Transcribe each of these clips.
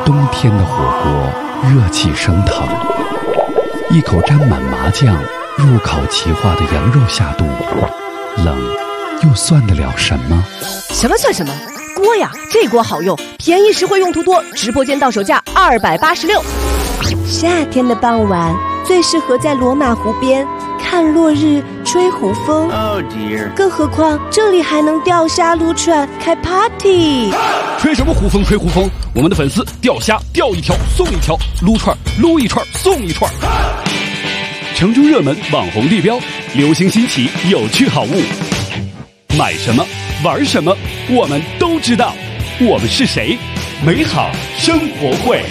冬天的火锅热气升腾，一口沾满麻酱入烤齐化的羊肉下肚，冷又算得了什么？ 什么算什么？锅呀，这锅好用，便宜实惠，用途多，直播间到手价286。 夏天的傍晚最适合在罗马湖边看落日、吹湖风。 Oh dear！ 更何况这里还能钓虾、撸串、开 party。 吹什么湖风？吹湖风！我们的粉丝钓虾钓一条送一条，撸串撸一串送一串。城中热门网红地标，流行新奇有趣好物，买什么玩什么我们都知道。我们是谁？美好生活会。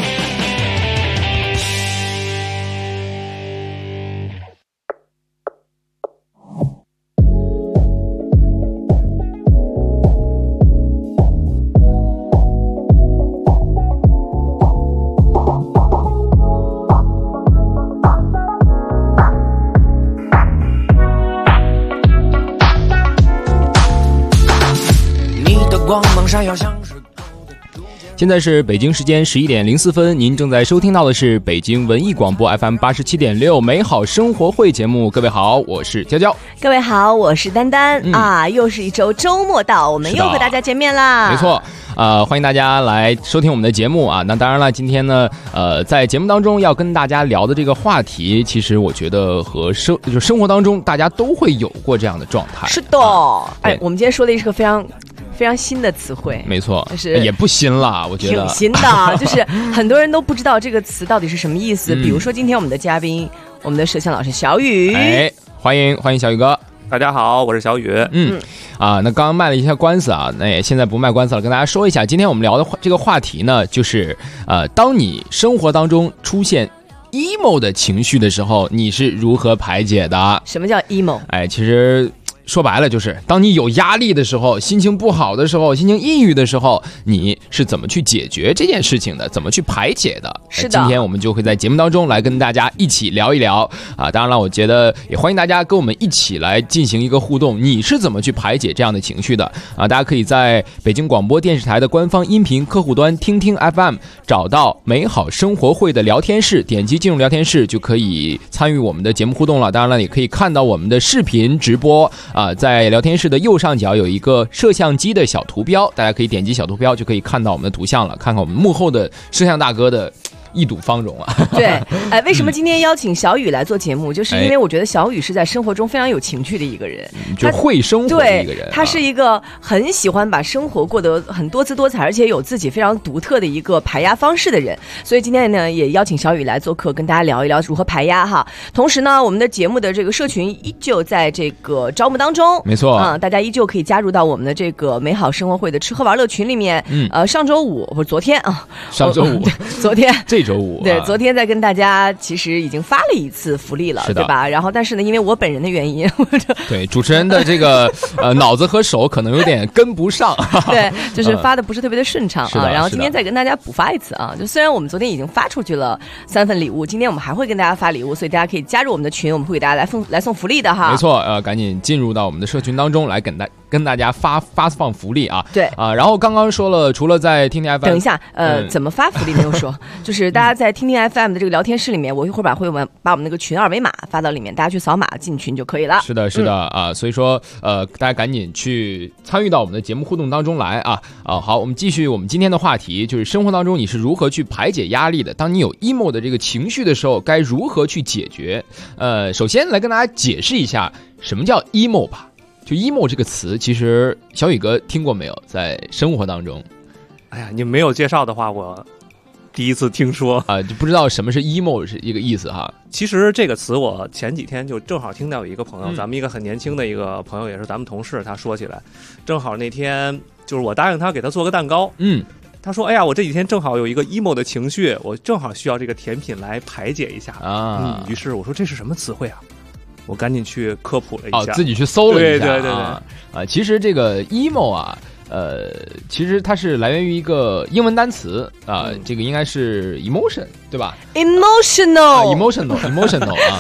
现在是北京时间11点04分，您正在收听到的是北京文艺广播 FM 87.6美好生活会节目。各位好，我是娇娇。 各位好，我是丹丹。又是一周周末到，我们又和大家见面啦。 没错，欢迎大家来收听我们的节目啊。那当然了，今天呢，在节目当中要跟大家聊的这个话题，其实我觉得和生活当中大家都会有过这样的状态。 是的，我们今天说的是个非常新的词汇。 没错， 就是也不新了，我觉得挺新的，就是很多人都不知道这个词到底是什么意思。比如说今天我们的嘉宾，我们的摄像老师小雨， 欢迎小雨哥。 大家好，我是小雨。 那刚刚卖了一下关子啊，那也现在不卖关子了，跟大家说一下，今天我们聊的这个话题呢，就是当你生活当中出现 emo 的情绪的时候，你是如何排解的？ 什么叫 emo？ 其实说白了就是当你有压力的时候，心情不好的时候，心情抑郁的时候，你是怎么去解决这件事情的，怎么去排解的。 是的， 今天我们就会在节目当中来跟大家一起聊一聊啊。当然了，我觉得也欢迎大家跟我们一起来进行一个互动，你是怎么去排解这样的情绪的啊？大家可以在北京广播电视台的官方音频客户端听听 FM 找到美好生活会的聊天室，点击进入聊天室就可以参与我们的节目互动了。当然了，也可以看到我们的视频直播在聊天室的右上角有一个摄像机的小图标，大家可以点击小图标就可以看到我们的图像了，看看我们幕后的摄像大哥的一睹芳容啊！ 对，为什么今天邀请小雨来做节目？就是因为我觉得小雨是在生活中非常有情趣的一个人， 就会生活的一个人。 他是一个很喜欢把生活过得很多姿多彩，而且有自己非常独特的一个排压方式的人。所以今天呢，也邀请小雨来做客，跟大家聊一聊如何排压哈。同时呢，我们的节目的这个社群依旧在这个招募当中， 没错大家依旧可以加入到我们的这个美好生活会的吃喝玩乐群里面。上周五或者昨天上周五， 昨天。 这周五对，昨天在跟大家其实已经发了一次福利了，对吧？然后但是呢，因为我本人的原因， 对主持人的这个脑子和手可能有点跟不上， 对，就是发的不是特别的顺畅啊。然后今天再跟大家补发一次啊，就虽然我们昨天已经发出去了3份礼物，今天我们还会跟大家发礼物，所以大家可以加入我们的群，我们会给大家来送福利的哈。 没错，赶紧进入到我们的社群当中来跟大家发放福利啊。 对然后刚刚说了，除了在听听 FM， 等一下，怎么发福利没有说，就是大家在听听 FM 的这个聊天室里面，我一会儿把我们那个群二维码发到里面，大家去扫码进群就可以了。 是的所以说大家赶紧去参与到我们的节目互动当中来啊。好，我们继续我们今天的话题，就是生活当中你是如何去排解压力的，当你有 emo 的这个情绪的时候该如何去解决。首先来跟大家解释一下什么叫 emo 吧。就 emo 这个词，其实小雨哥听过没有？在生活当中， 哎呀，你没有介绍的话，我第一次听说就不知道什么是 emo 是一个意思哈。 其实这个词我前几天就正好听到有一个朋友，咱们一个很年轻的一个朋友，也是咱们同事，他说起来，正好那天就是我答应他给他做个蛋糕，他说：“哎呀，我这几天正好有一个 emo 的情绪，我正好需要这个甜品来排解一下啊。”于是我说：“这是什么词汇啊？”我赶紧去科普了一下， 自己去搜了一下。 对， 其实这个 emo 啊，其实它是来源于一个英文单词这个应该是 emotion， 对吧 ？emotional 啊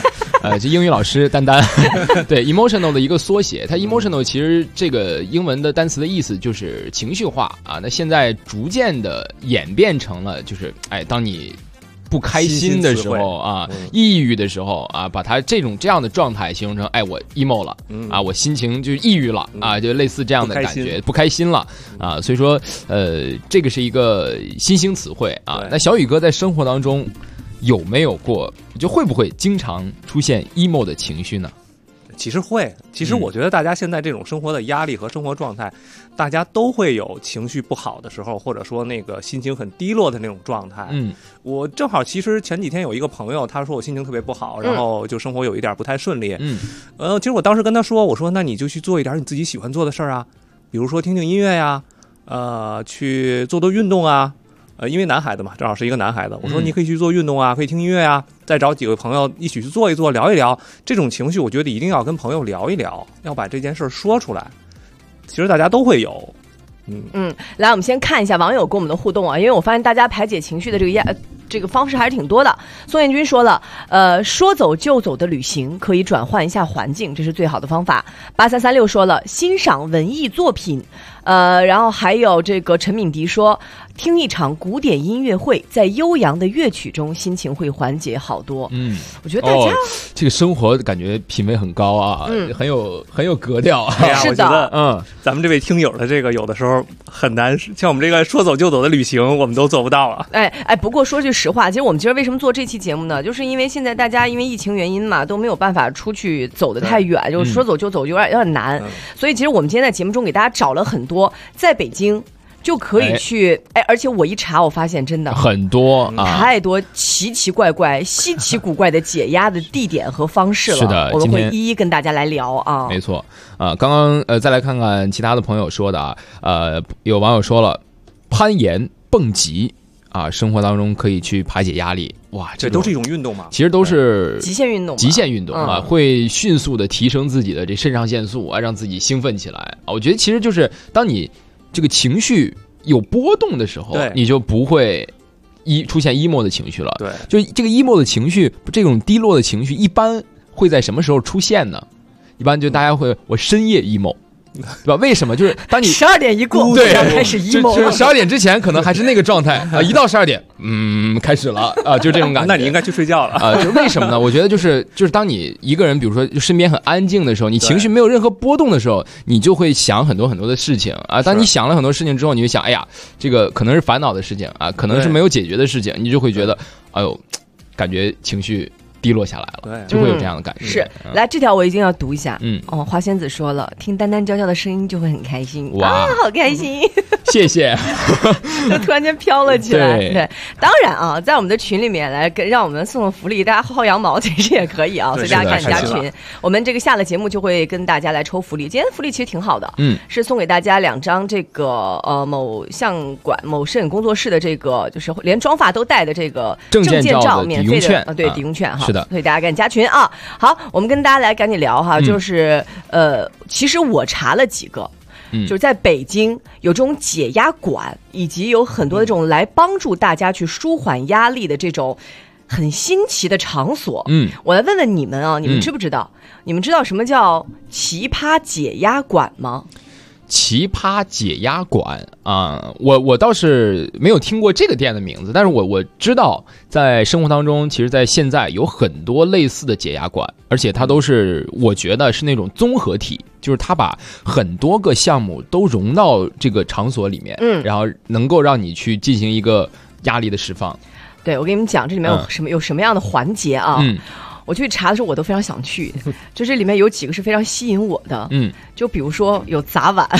这英语老师丹丹，对 emotional 的一个缩写，它 emotional 其实这个英文的单词的意思就是情绪化啊。那现在逐渐的演变成了就是当你不开心的时候啊，抑郁的时候啊，把它这样的状态形容成我 emo 了啊，我心情就抑郁了啊，就类似这样的感觉，不开心了啊。所以说这个是一个新兴词汇啊。那小宇哥在生活当中有没有过，就会不会经常出现 emo 的情绪呢？ 其实会，其实我觉得大家现在这种生活的压力和生活状态，大家都会有情绪不好的时候，或者说那个心情很低落的那种状态。我正好其实前几天有一个朋友，他说我心情特别不好，然后就生活有一点不太顺利。其实我当时跟他说，我说那你就去做一点你自己喜欢做的事儿啊，比如说听听音乐呀，去做做运动啊。因为男孩子嘛，正好是一个男孩子，我说你可以去做运动啊，可以听音乐啊，再找几个朋友一起去做一做，聊一聊。这种情绪，我觉得一定要跟朋友聊一聊，要把这件事说出来。其实大家都会有。 来，我们先看一下网友跟我们的互动啊，因为我发现大家排解情绪的这个方式还是挺多的。宋彦军说了，说走就走的旅行可以转换一下环境，这是最好的方法。8336说了，欣赏文艺作品。然后还有这个陈敏迪说，听一场古典音乐会，在悠扬的乐曲中，心情会缓解好多。我觉得大家这个生活感觉品味很高啊，很有格调。 是的， 咱们这位听友的这个有的时候很难，像我们这个说走就走的旅行，我们都做不到啊。 不过说句实话，其实我们今儿为什么做这期节目呢？就是因为现在大家因为疫情原因嘛，都没有办法出去走得太远，就是说走就走有点难。所以其实我们今天在节目中给大家找了很多在北京就可以去，而且我一查，我发现真的很多太多奇奇怪怪、稀奇古怪的解压的地点和方式了。 是的， 我们会一一跟大家来聊啊。 没错啊，刚刚再来看看其他的朋友说的有网友说了，攀岩、蹦极啊，生活当中可以去排解压力。哇， 这都是一种运动吗？ 其实都是极限运动， 啊，会迅速的提升自己的这肾上腺素啊，让自己兴奋起来啊。我觉得其实就是当你这个情绪有波动的时候，你就不会出现 emo 的情绪了。 对， 就这个 emo 的情绪，这种低落的情绪，一般会在什么时候出现呢？一般就大家会我深夜 emo。对吧？为什么？就是当你 12点一过， 对， 开始 emo， 就是12点之前可能还是那个状态啊，一到12点，开始了啊，就这种感觉。 那你应该去睡觉了啊！就为什么呢？我觉得就是当你一个人，比如说身边很安静的时候，你情绪没有任何波动的时候，你就会想很多很多的事情啊。当你想了很多事情之后，你会想，哎呀，这个可能是烦恼的事情啊，可能是没有解决的事情，你就会觉得，哎呦，感觉情绪低落下来了， 对， 就会有这样的感觉。 是，来这条我一定要读一下。花仙子说了，听丹丹娇娇的声音就会很开心。哇，好开心！ 谢谢， 就突然间飘了起来。对，当然啊，在我们的群里面来让我们送送福利，大家薅羊毛其实也可以啊。所以大家赶紧加群，我们这个下了节目就会跟大家来抽福利。今天福利其实挺好的，是送给大家2张这个某相馆某摄影工作室的这个就是连妆发都带的这个证件照免费的对抵用券哈。 是的， 所以大家赶紧加群啊！好，我们跟大家来赶紧聊哈，就是其实我查了几个，就是在北京有这种解压馆，以及有很多的这种来帮助大家去舒缓压力的这种很新奇的场所。我来问问你们啊，你们知不知道？你们知道什么叫奇葩解压馆吗？ 奇葩解压馆啊，我倒是没有听过这个店的名字，但是我知道在生活当中，其实在现在有很多类似的解压馆，而且它都是我觉得是那种综合体，就是它把很多个项目都融到这个场所里面，然后能够让你去进行一个压力的释放。对， 我跟你们讲，这里面有什么样的环节啊？我去查的时候，我都非常想去。就这里面有几个是非常吸引我的，就比如说有砸碗，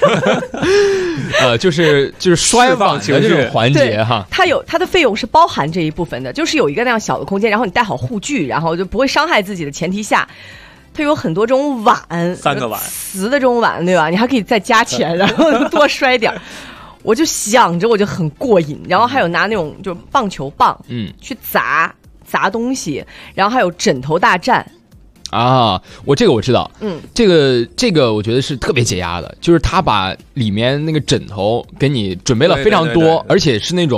就是摔碗的这种环节哈。 它的费用是包含这一部分的，就是有一个那样小的空间，然后你带好护具，然后就不会伤害自己的前提下，它有很多种碗，3个碗，瓷的这种碗，对吧？你还可以再加钱，然后多摔点。我就想着我就很过瘾，然后还有拿那种就是棒球棒，去砸东西，然后还有枕头大战啊！我知道，这个我觉得是特别解压的，就是他把里面那个枕头给你准备了非常多，而且是那种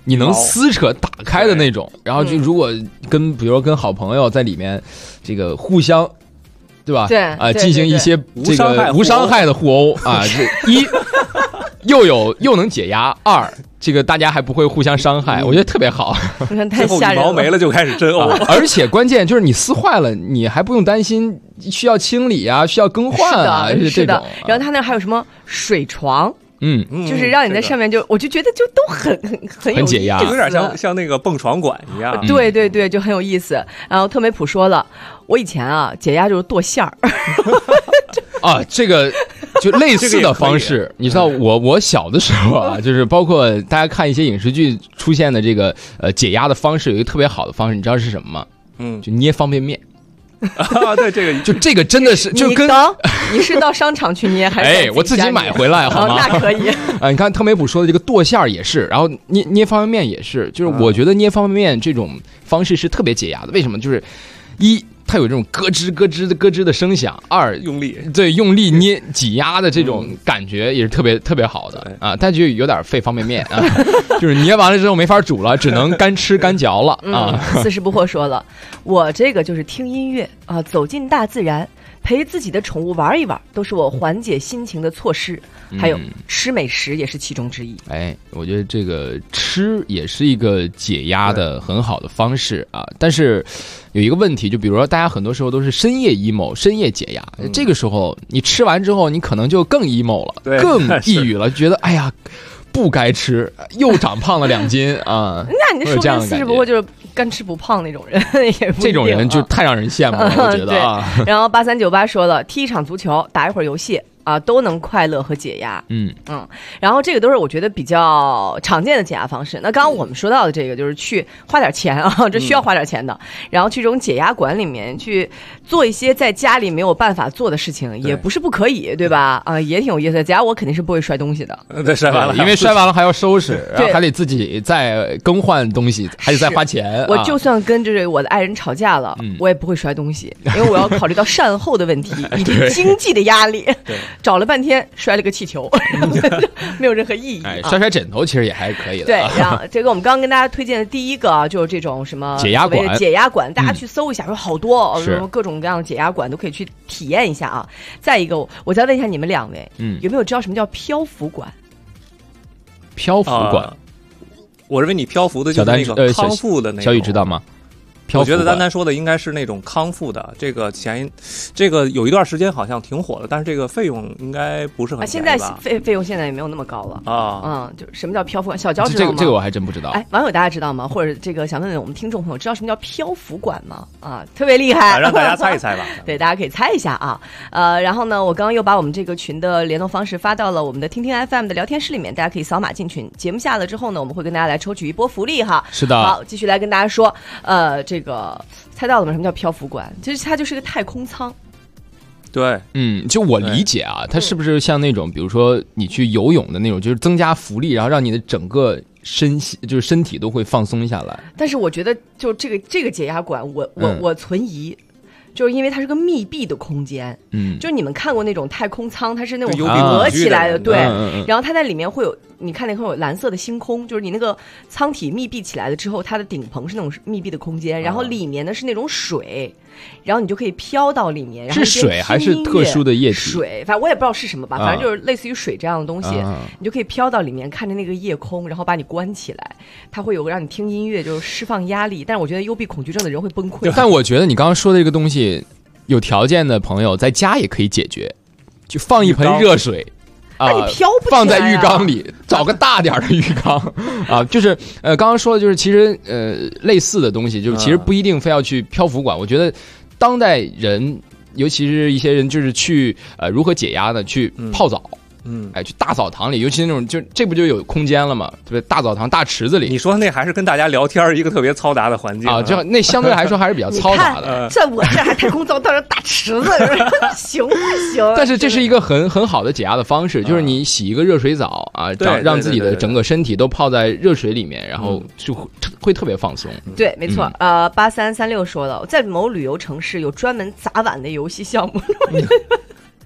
你能撕扯打开的那种，然后就如果比如说跟好朋友在里面这个互相。对吧？ 对进行一些这个无伤害的互殴啊，一又能解压，二这个大家还不会互相伤害，我觉得特别好。 你看太吓人了， 最后羽毛没了就开始真殴， 而且关键就是你撕坏了，你还不用担心需要清理啊，需要更换啊， 是的。然后他那还有什么水床？就是让你在上面我就觉得就都很解压， 有点像那个蹦床馆一样。 对对对，就很有意思。然后特梅普说了，我以前解压就是剁馅儿。 啊，这个就类似的方式，你知道我小的时候啊，就是包括大家看一些影视剧出现的这个解压的方式，有一个特别好的方式，你知道是什么吗？就捏方便面。 啊，对， 这个真的是就跟你是到商场去捏还是我自己买回来好吗？ 那可以你看特梅普说的这个剁馅儿也是，然后捏方便面也是，就是我觉得捏方便面这种方式是特别解压的。为什么？就是它有这种咯吱咯吱的咯吱的声响，二用力捏挤压的这种感觉也是特别特别好的啊，但就有点费方便面啊，就是捏完了之后没法煮了，只能干吃干嚼了啊。 四十不惑说了，我这个就是听音乐啊，走进大自然，陪自己的宠物玩一玩，都是我缓解心情的措施。还有吃美食也是其中之一。 我觉得这个吃也是一个解压的很好的方式啊。但是有一个问题，就比如说大家很多时候都是深夜 emo、深夜解压，这个时候你吃完之后，你可能就更 emo 了，更抑郁了，觉得哎呀不该吃，又长胖了2斤啊。 那你说跟四十不惑就是干吃不胖那种人也不， 这种人就太让人羡慕了，我觉得啊。 然后8398说了，踢一场足球，打一会儿游戏。都能快乐和解压。然后这个都是我觉得比较常见的解压方式。那刚刚我们说到的这个就是去花点钱啊，这需要花点钱的，然后去这种解压馆里面去做一些在家里没有办法做的事情，也不是不可以，对吧？也挺有意思的。在家我肯定是不会摔东西的， 对，摔完了， 因为摔完了还要收拾，然后还得自己再更换东西，还得再花钱。 我就算跟就是我的爱人吵架了，我也不会摔东西，因为我要考虑到善后的问题以及经济的压力。找了半天摔了个气球，没有任何意义。 摔枕头其实也还可以的。 对，然后这个我们刚刚跟大家推荐的第一个就是这种什么解压馆， 解压馆，大家去搜一下，说好多各种各样的解压馆都可以去体验一下啊。再一个，我再问一下你们2位，有没有知道什么叫漂浮馆？ 漂浮馆， 我认为你漂浮的就是那个康复的那种。 小雨知道吗？ 我觉得丹丹说的应该是那种康复的，这个有一段时间好像挺火的，但是这个费用应该不是很便宜吧？ 现在费用现在也没有那么高了啊。就是什么叫漂浮馆？小娇知道吗？ 这个我还真不知道。 网友大家知道吗？或者这个想问问我们听众朋友，知道什么叫漂浮馆吗？特别厉害， 让大家猜一猜吧。 对，大家可以猜一下啊。然后呢，我刚刚又把我们这个群的联络方式发到了我们的听听 FM 的聊天室里面，大家可以扫码进群。节目下了之后呢，我们会跟大家来抽取一波福利哈。 是的。 好，继续来跟大家说，这个。猜到了吗？什么叫漂浮馆？其实它就是个太空舱。 对， 就我理解啊，它是不是像那种，比如说你去游泳的那种，就是增加浮力，然后让你的整个身体都会放松下来。 但是我觉得，就这个解压馆，我存疑。就是因为它是个密闭的空间，就是你们看过那种太空舱，它是那种合起来的，对，然后它在里面会有，你看那会有蓝色的星空，就是你那个舱体密闭起来了之后，它的顶棚是那种密闭的空间，然后里面呢是那种水，然后你就可以飘到里面。然后是水还是特殊的液体？ 水，反正我也不知道是什么吧，反正就是类似于水这样的东西，你就可以飘到里面看着那个夜空，然后把你关起来，它会有个让你听音乐，就是释放压力。但是我觉得幽闭恐惧症的人会崩溃。 但我觉得你刚刚说的这个东西。有条件的朋友在家也可以解决，就放一盆热水放在浴缸里，找个大点的浴缸啊，就是刚刚说的就是其实类似的东西，就是其实不一定非要去漂浮馆。我觉得当代人，尤其是一些人，就是去如何解压呢？去泡澡。去大澡堂里，尤其那种这不就有空间了吗？对不对？大澡堂、大池子里， 你说那还是跟大家聊天一个特别嘈杂的环境啊， 就那相对来说还是比较嘈杂的。 在我这还太空澡堂大池子，行不行？ 但是这是一个很好的解压的方式，就是你洗一个热水澡啊，让自己的整个身体都泡在热水里面，然后就会特别放松。 对，没错。8336说了，在某旅游城市有专门砸碗的游戏项目。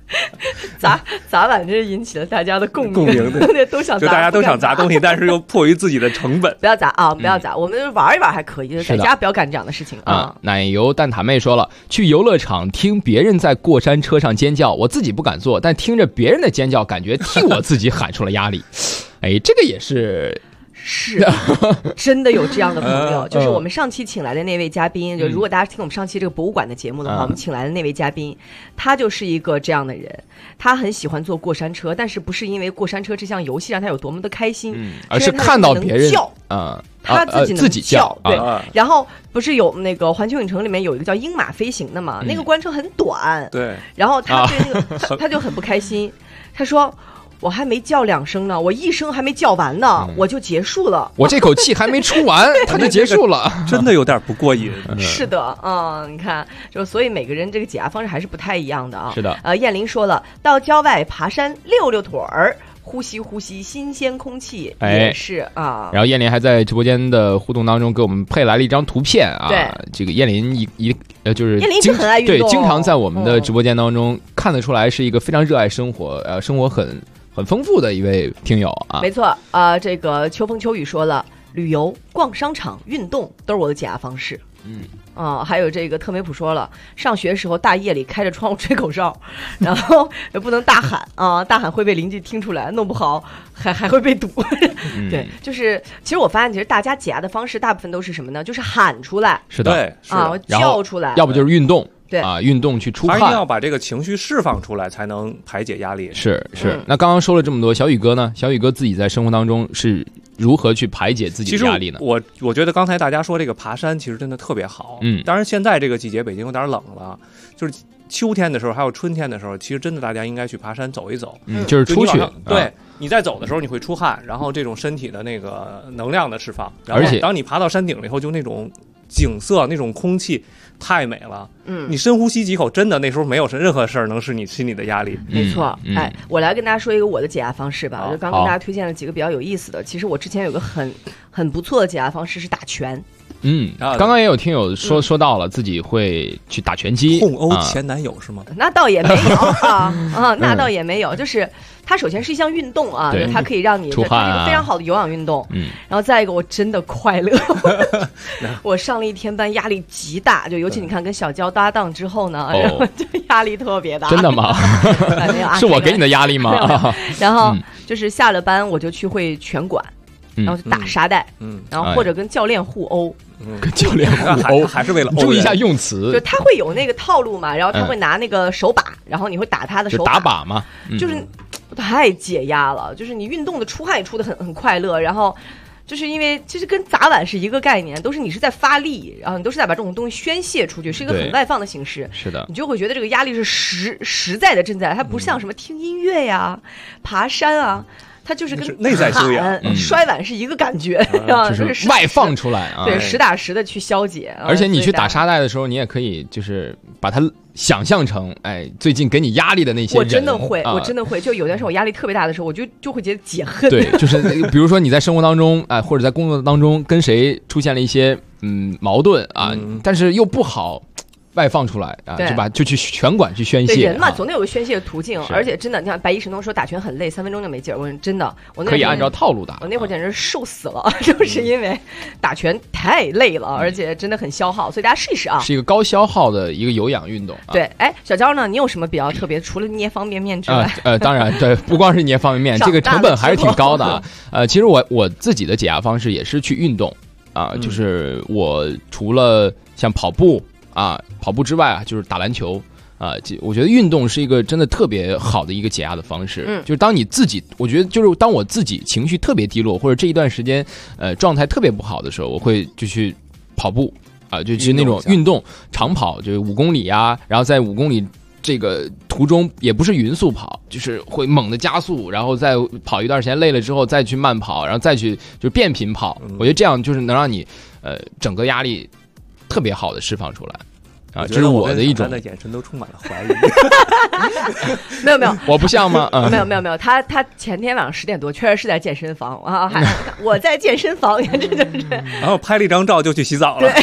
砸碗真是引起了大家的共鸣对， 都想砸， 就大家都想砸东西，但是又迫于自己的成本， 不要砸啊，不要砸，我们玩一玩还可以，在家不要干这样的事情啊。 奶油蛋挞妹说了，去游乐场听别人在过山车上尖叫，我自己不敢做，但听着别人的尖叫，感觉替我自己喊出了压力。哎，这个也是真的有这样的朋友，就是我们上期请来的那位嘉宾，就如果大家听我们上期这个博物馆的节目的话，我们请来的那位嘉宾，他就是一个这样的人，他很喜欢坐过山车，但是不是因为过山车这项游戏让他有多么的开心， 而是看到别人叫他自己叫，对。然后不是有那个环球影城里面有一个叫鹰马飞行的嘛，那个过山车很短， 对。 然后他对那个他就很不开心，他说。我还没叫2声呢，我1声还没叫完呢，我就结束了。 我这口气还没出完，它就结束了， 真的有点不过瘾。 是的，你看，就所以每个人这个解压方式还是不太一样的啊。 是的， 燕玲说了，到郊外爬山溜溜腿儿。呼吸新鲜空气也是啊。 然后燕林还在直播间的互动当中给我们配来了一张图片啊。 对， 这个燕林就是燕林很爱运动， 对，经常在我们的直播间当中看得出来是一个非常热爱生活，生活很丰富的一位听友啊。 没错这个秋风秋雨说了，旅游、逛商场、运动都是我的解压方式。还有这个特梅普说了，上学时候大夜里开着窗户吹口哨，然后也不能大喊大喊会被邻居听出来，弄不好还会被堵。对，就是其实我发现，其实大家解压的方式大部分都是什么呢？就是喊出来， 是的， 叫出来， 要不就是运动。 对运动去出汗， 一定要把这个情绪释放出来，才能排解压力。 是。那刚刚说了这么多，小雨哥呢？小雨哥自己在生活当中是如何去排解自己的压力呢？ 其实我觉得刚才大家说这个爬山，其实真的特别好。当然现在这个季节北京有点冷了，就是秋天的时候还有春天的时候，其实真的大家应该去爬山走一走， 就是出去。 对，你在走的时候你会出汗，然后这种身体的那个能量的释放， 而且当你爬到山顶了以后，就那种景色、那种空气。太美了，你深呼吸几口，真的那时候没有任何事儿能使你心里的压力。 没错，我来跟大家说一个我的解压方式吧。我就刚跟大家推荐了几个比较有意思的。其实我之前有个很不错的解压方式是打拳。 刚刚也有听友说到了自己会去打拳击， 痛殴前男友是吗？ 那倒也没有那倒也没有，就是它首先是一项运动啊，它可以让你出汗， 一个非常好的有氧运动。然后再一个，我真的快乐。我上了1天班，压力极大，就尤其你看跟小娇搭档之后呢，然后就压力特别大。 真的吗？是我给你的压力吗？ 然后就是下了班我就去会拳馆。然后就打沙袋，然后或者跟教练互殴， 跟教练互殴还是为了注意一下用词， 就他会有那个套路嘛，然后他会拿那个手把，然后你会打他的手把， 打把嘛， 就是太解压了，就是你运动的出汗也出的很快乐，然后就是因为其实跟砸碗是一个概念，都是你是在发力，然后你都是在把这种东西宣泄出去，是一个很外放的形式。 是的， 你就会觉得这个压力是实在的正在，它不像什么听音乐呀、爬山啊。它就是跟内在修养、 摔碗是一个感觉， 就是外放出来啊， 对，实打实的去消解。 而且你去打沙袋的时候，你也可以就是把它想象成，最近给你压力的那些人。 我真的会，我真的会。就有的时候我压力特别大的时候，我就会觉得解恨。 对，就是比如说你在生活当中，或者在工作当中跟谁出现了一些矛盾啊，但是又不好。外放出来就去拳馆去宣泄。 对人嘛，总得有个宣泄的途径。而且真的，你看白衣神童说打拳很累，3分钟就没劲儿。我说真的，我那可以按照套路打。 我那会儿简直瘦死了，就是因为打拳太累了，而且真的很消耗。所以大家试一试啊， 是一个高消耗的一个有氧运动。 对，小娇呢，你有什么比较特别？除了捏方便面之外， 当然对，不光是捏方便面，这个成本还是挺高的啊。其实我自己的解压方式也是去运动啊，就是我除了像跑步之外就是打篮球我觉得运动是一个真的特别好的一个解压的方式。就是当你自己，我觉得就是当我自己情绪特别低落，或者这一段时间状态特别不好的时候，我会就去跑步就是那种运动长跑，就是5公里啊，然后在5公里这个途中也不是匀速跑，就是会猛的加速，然后再跑一段时间累了之后再去慢跑，然后再去就变频跑。我觉得这样就是能让你整个压力特别好的释放出来这是我的一种。 的眼神都充满了怀疑。 没有， 我不像吗？ 没有，他前天晚上10点多确实是在健身房我在健身房，这就是。 然后拍了一张照就去洗澡了。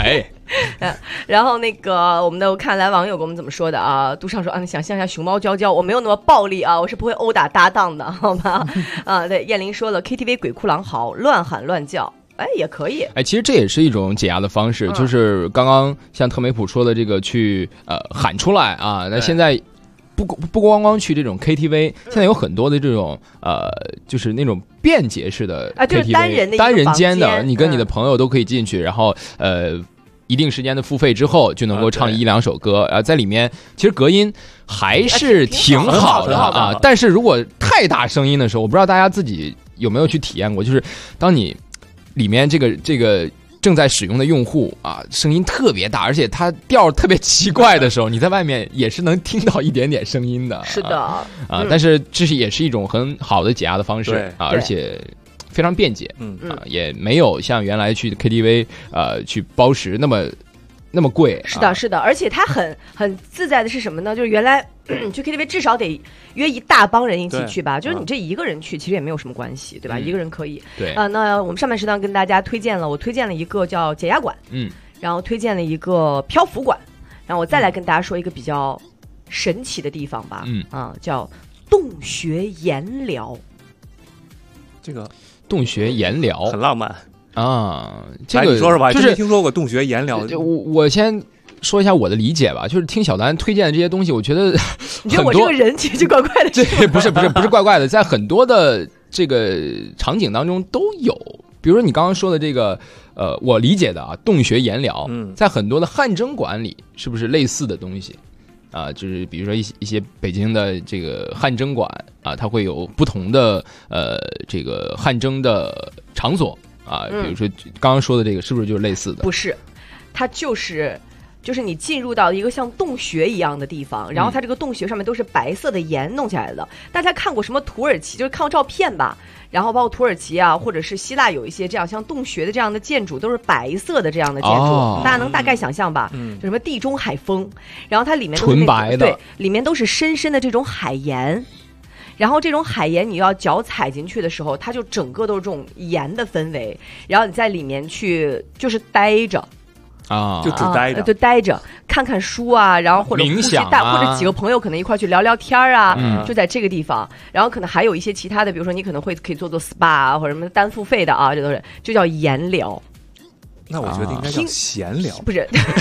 哎， 然后那个我看来网友给我们怎么说的啊？杜尚说啊，你想象一下熊猫娇娇，我没有那么暴力啊，我是不会殴打搭档的，好吧？啊，对，燕玲说了 KTV 鬼哭狼嚎，乱喊乱叫。哎，也可以。 哎，其实这也是一种解压的方式，就是刚刚像特梅普说的这个去喊出来啊。那现在不光光去这种 KTV， 现在有很多的这种就是那种便捷式的 KTV， 就是单人间的，你跟你的朋友都可以进去，然后一定时间的付费之后就能够唱1、2首歌，然后在里面其实隔音还是挺好的啊。但是如果太大声音的时候，我不知道大家自己有没有去体验过，就是当你里面这个正在使用的用户啊，声音特别大，而且它调特别奇怪的时候，你在外面也是能听到一点点声音的。 是的啊， 但是这也是一种很好的解压的方式啊，而且非常便捷，也没有像原来去 KTV 去包时那么贵。 是的，是的，而且它很自在的是什么呢？就是原来去 KTV 至少得约一大帮人一起去吧，就是你这一个人去其实也没有什么关系，对吧？一个人可以。 对那我们上半时段跟大家我推荐了一个叫解压馆，然后推荐了一个漂浮馆，然后我再来跟大家说一个比较神奇的地方吧，叫洞穴岩疗。这个洞穴岩疗很浪漫啊，这个你说说吧， 就是没听说过洞穴岩疗。 我先说一下我的理解吧，就是听小丹推荐的这些东西，我觉得你觉得我这个人其实怪怪的？ 对，不是怪怪的，在很多的这个场景当中都有。比如说你刚刚说的这个，我理解的啊，洞穴岩疗，在很多的汗蒸馆里是不是类似的东西？啊，就是比如说一些北京的这个汗蒸馆啊，它会有不同的这个汗蒸的场所啊，比如说刚刚说的这个是不是就是类似的？ 不是，它就是你进入到一个像洞穴一样的地方，然后它这个洞穴上面都是白色的岩弄起来的。大家看过什么土耳其？就是看过照片吧，然后包括土耳其啊，或者是希腊有一些这样像洞穴的这样的建筑，都是白色的这样的建筑，大家能大概想象吧？就什么地中海风，然后它里面都是纯白的， 对，里面都是深深的这种海盐。然后这种海盐你要脚踩进去的时候，它就整个都是这种盐的氛围，然后你在里面去就是待着。 就只待着， 就待着看看书啊，然后或者冥想或者几个朋友可能一块去聊聊天啊，就在这个地方。然后可能还有一些其他的，比如说你可能可以做 SPA 啊，或者什么单付费的啊，这都是就叫盐疗。 那我觉得应该叫闲聊， 不是，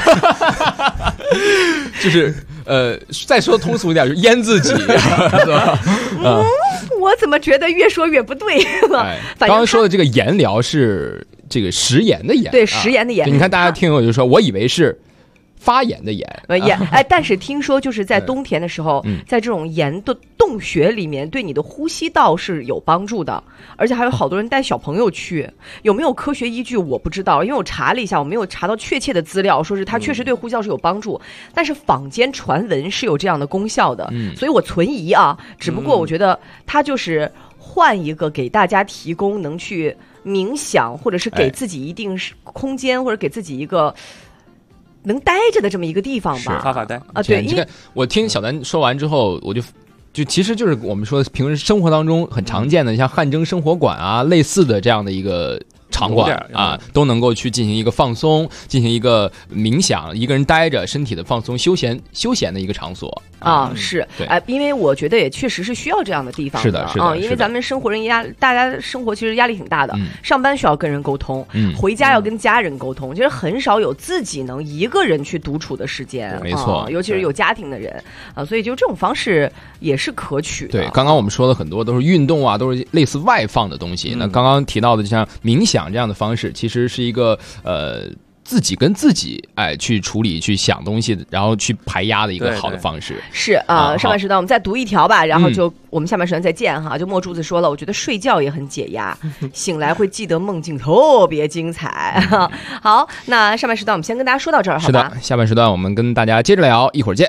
就是再说通俗一点，就是腌自己，是吧？ 我怎么觉得越说越不对了？ 刚刚说的这个盐疗是这个食盐的盐， 对，食盐的盐。 你看大家听我就说，我以为是发炎的炎， 但是听说就是在冬天的时候，在这种盐的洞穴里面，对你的呼吸道是有帮助的，而且还有好多人带小朋友去，有没有科学依据我不知道，因为我查了一下，我没有查到确切的资料，说是它确实对呼吸道是有帮助，但是坊间传闻是有这样的功效的，所以我存疑啊。只不过我觉得它就是换一个给大家提供能去冥想，或者是给自己一定空间，或者给自己一个能待着的这么一个地方吧， 发发呆啊。对， 你看我听小丹说完之后，我就其实就是我们说平时生活当中很常见的，像汗蒸生活馆啊，类似的这样的一个场馆啊，都能够去进行一个放松，进行一个冥想，一个人待着，身体的放松、休闲的一个场所啊。是，因为我觉得也确实是需要这样的地方的，是的啊，因为咱们生活大家生活其实压力挺大的，上班需要跟人沟通，回家要跟家人沟通，其实很少有自己能一个人去独处的时间， 没错， 尤其是有家庭的人啊，所以就这种方式也是可取的。 对，刚刚我们说的很多都是运动啊，都是类似外放的东西。那刚刚提到的，就像冥想这样的方式，其实是一个自己跟自己去处理、去想东西，然后去排压的一个好的方式。 是啊，上半时段我们再读一条吧，然后我们下半时段再见哈。就墨珠子说了，我觉得睡觉也很解压，醒来会记得梦境特别精彩。好，那上半时段我们先跟大家说到这儿，好吧？ 是的，下半时段我们跟大家接着聊，一会儿见。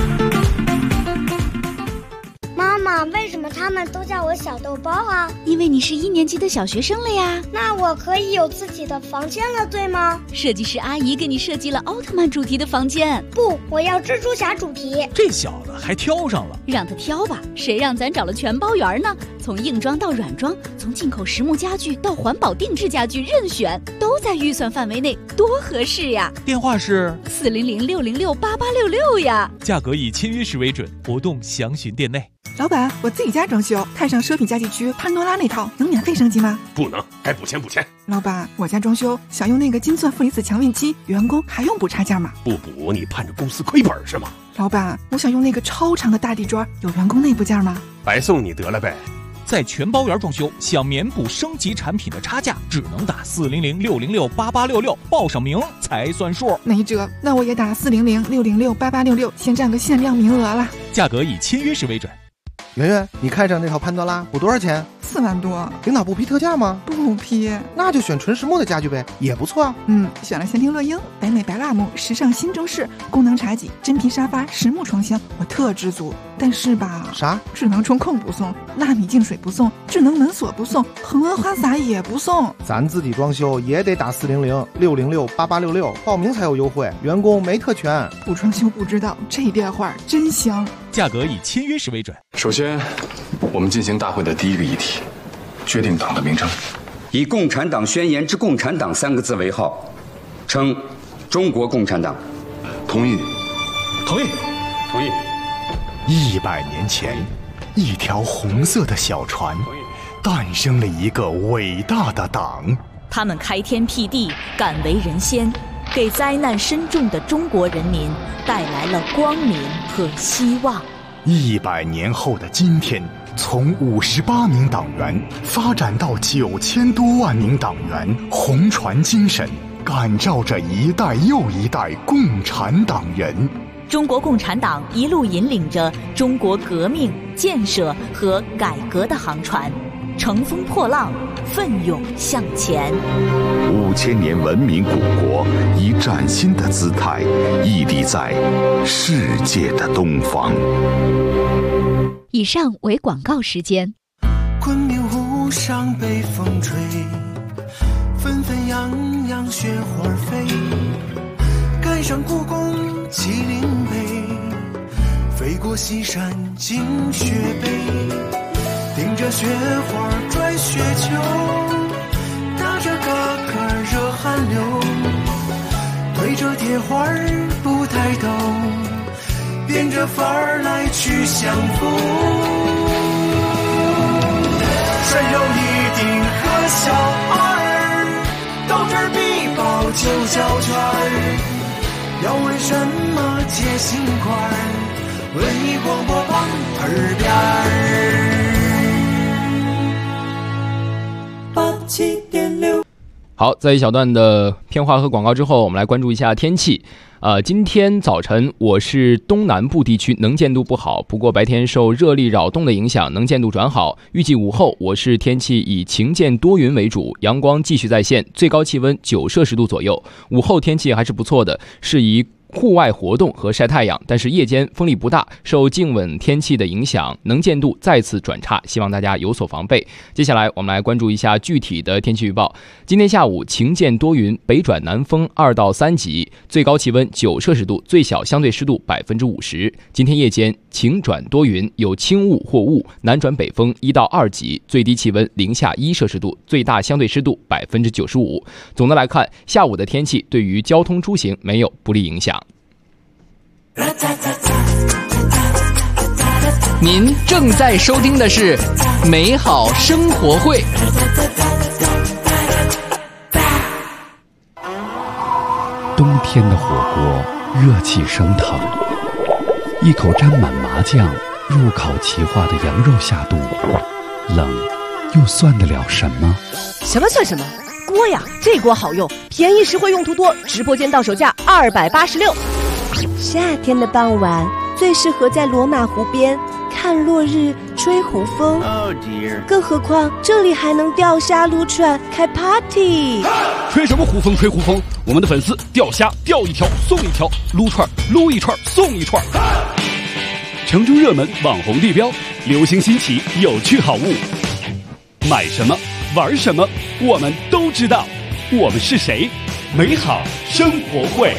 为什么他们都叫我小豆包啊？ 因为你你是1年级的小学生了呀。 那我可以有自己的房间了，对吗？ 设计师阿姨给你设计了奥特曼主题的房间。 不，我要蜘蛛侠主题。 这小子还挑上了。 让他挑吧，谁让咱找了全包圆呢？从硬装到软装，从进口实木家具到环保定制家具，任选，都在预算范围内，多合适呀！ 电话是 400-606-8866呀。 价格以签约时为准，活动详询店内。 老板，我自己家装修，看上奢品家具区潘多拉那套，能免费升级吗？ 不能，该补钱补钱。 老板，我家装修想用那个金钻负离子强运机，员工还用补差价吗？ 不补你盼着公司亏本是吗？ 老板，我想用那个超长的大地砖，有员工内部价吗？ 白送你得了呗。 在全包圆装修，想免补升级产品的差价，只能打400-606-8866，报上名才算数。 没辙，那我也打400-606-8866，先占个限量名额了。 价格以签约时为准。 圆圆，你看上那套潘多拉补多少钱 ？4万多。 领导不批特价吗？ 不批。 那就选纯实木的家具呗，也不错啊。 选了仙庭乐英、北美白蜡木、时尚新中式、功能茶几、真皮沙发、实木床箱，我特知足。但是吧， 啥？ 智能中控不送，纳米净水不送，智能门锁不送，恒温花洒也不送。 咱自己装修也得打400-606-8866，报名才有优惠，员工没特权。 不装修不知道，这电话真香。 价格以签约时为准。 首先，我们进行大会的第一个议题，决定党的名称， 以《共产党宣言》之共产党3个字为号，称中国共产党。 同意。 同意。 同意。 100年前，一条红色的小船，诞生了一个伟大的党。 他们开天辟地，敢为人先，给灾难深重的中国人民带来了光明和希望。 100年后的今天，从58名党员发展到9000多万名党员，红船精神感召着一代又一代共产党人。 中国共产党一路引领着中国革命、建设和改革的航船，乘风破浪，奋勇向前。 5000年文明古国以崭新的姿态屹立在世界的东方。 以上为广告时间。 昆明湖上北风吹，纷纷扬扬雪花飞，赶上故宫。 麒麟碑，飞过西山进雪北，顶着雪花拽雪球，打着嘎嘎热汗流，对着铁花不抬头，变着法儿来去相逢。山有一定和小二，到这儿必报9小圈儿。 要问什么解心宽？文艺广播旁耳边87.6。 好，在一小段的片花和广告之后，我们来关注一下天气。今天早晨我是东南部地区能见度不好，不过白天受热力扰动的影响，能见度转好。预计午后我是天气以晴间多云为主，阳光继续在线，最高气温9摄氏度左右。午后天气还是不错的，适宜户外活动和晒太阳，但是夜间风力不大，受静稳天气的影响，能见度再次转差，希望大家有所防备。接下来我们来关注一下具体的天气预报。今天下午晴间多云，北转南风2到3级，最高气温9摄氏度，最小相对湿度50%。今天夜间晴转多云，有轻雾或雾，南转北风1到2级，最低气温零下1摄氏度，最大相对湿度95%。总的来看，下午的天气对于交通出行没有不利影响。 您正在收听的是美好生活会。 冬天的火锅，热气升腾，一口沾满麻酱、入口即化的羊肉下肚，冷又算得了什么？ 什么算什么？锅呀，这锅好用，便宜实惠，用途多，直播间到手价286。 夏天的傍晚，最适合在罗马湖边看落日、吹湖风。更何况这里还能钓虾、撸串、开 party。 吹什么湖风？吹湖风！我们的粉丝钓虾钓一条送一条，撸串撸一串送一串。成都热门网红地标，流行新奇有趣好物。 买什么，玩什么，我们都知道。我们是谁？美好生活会。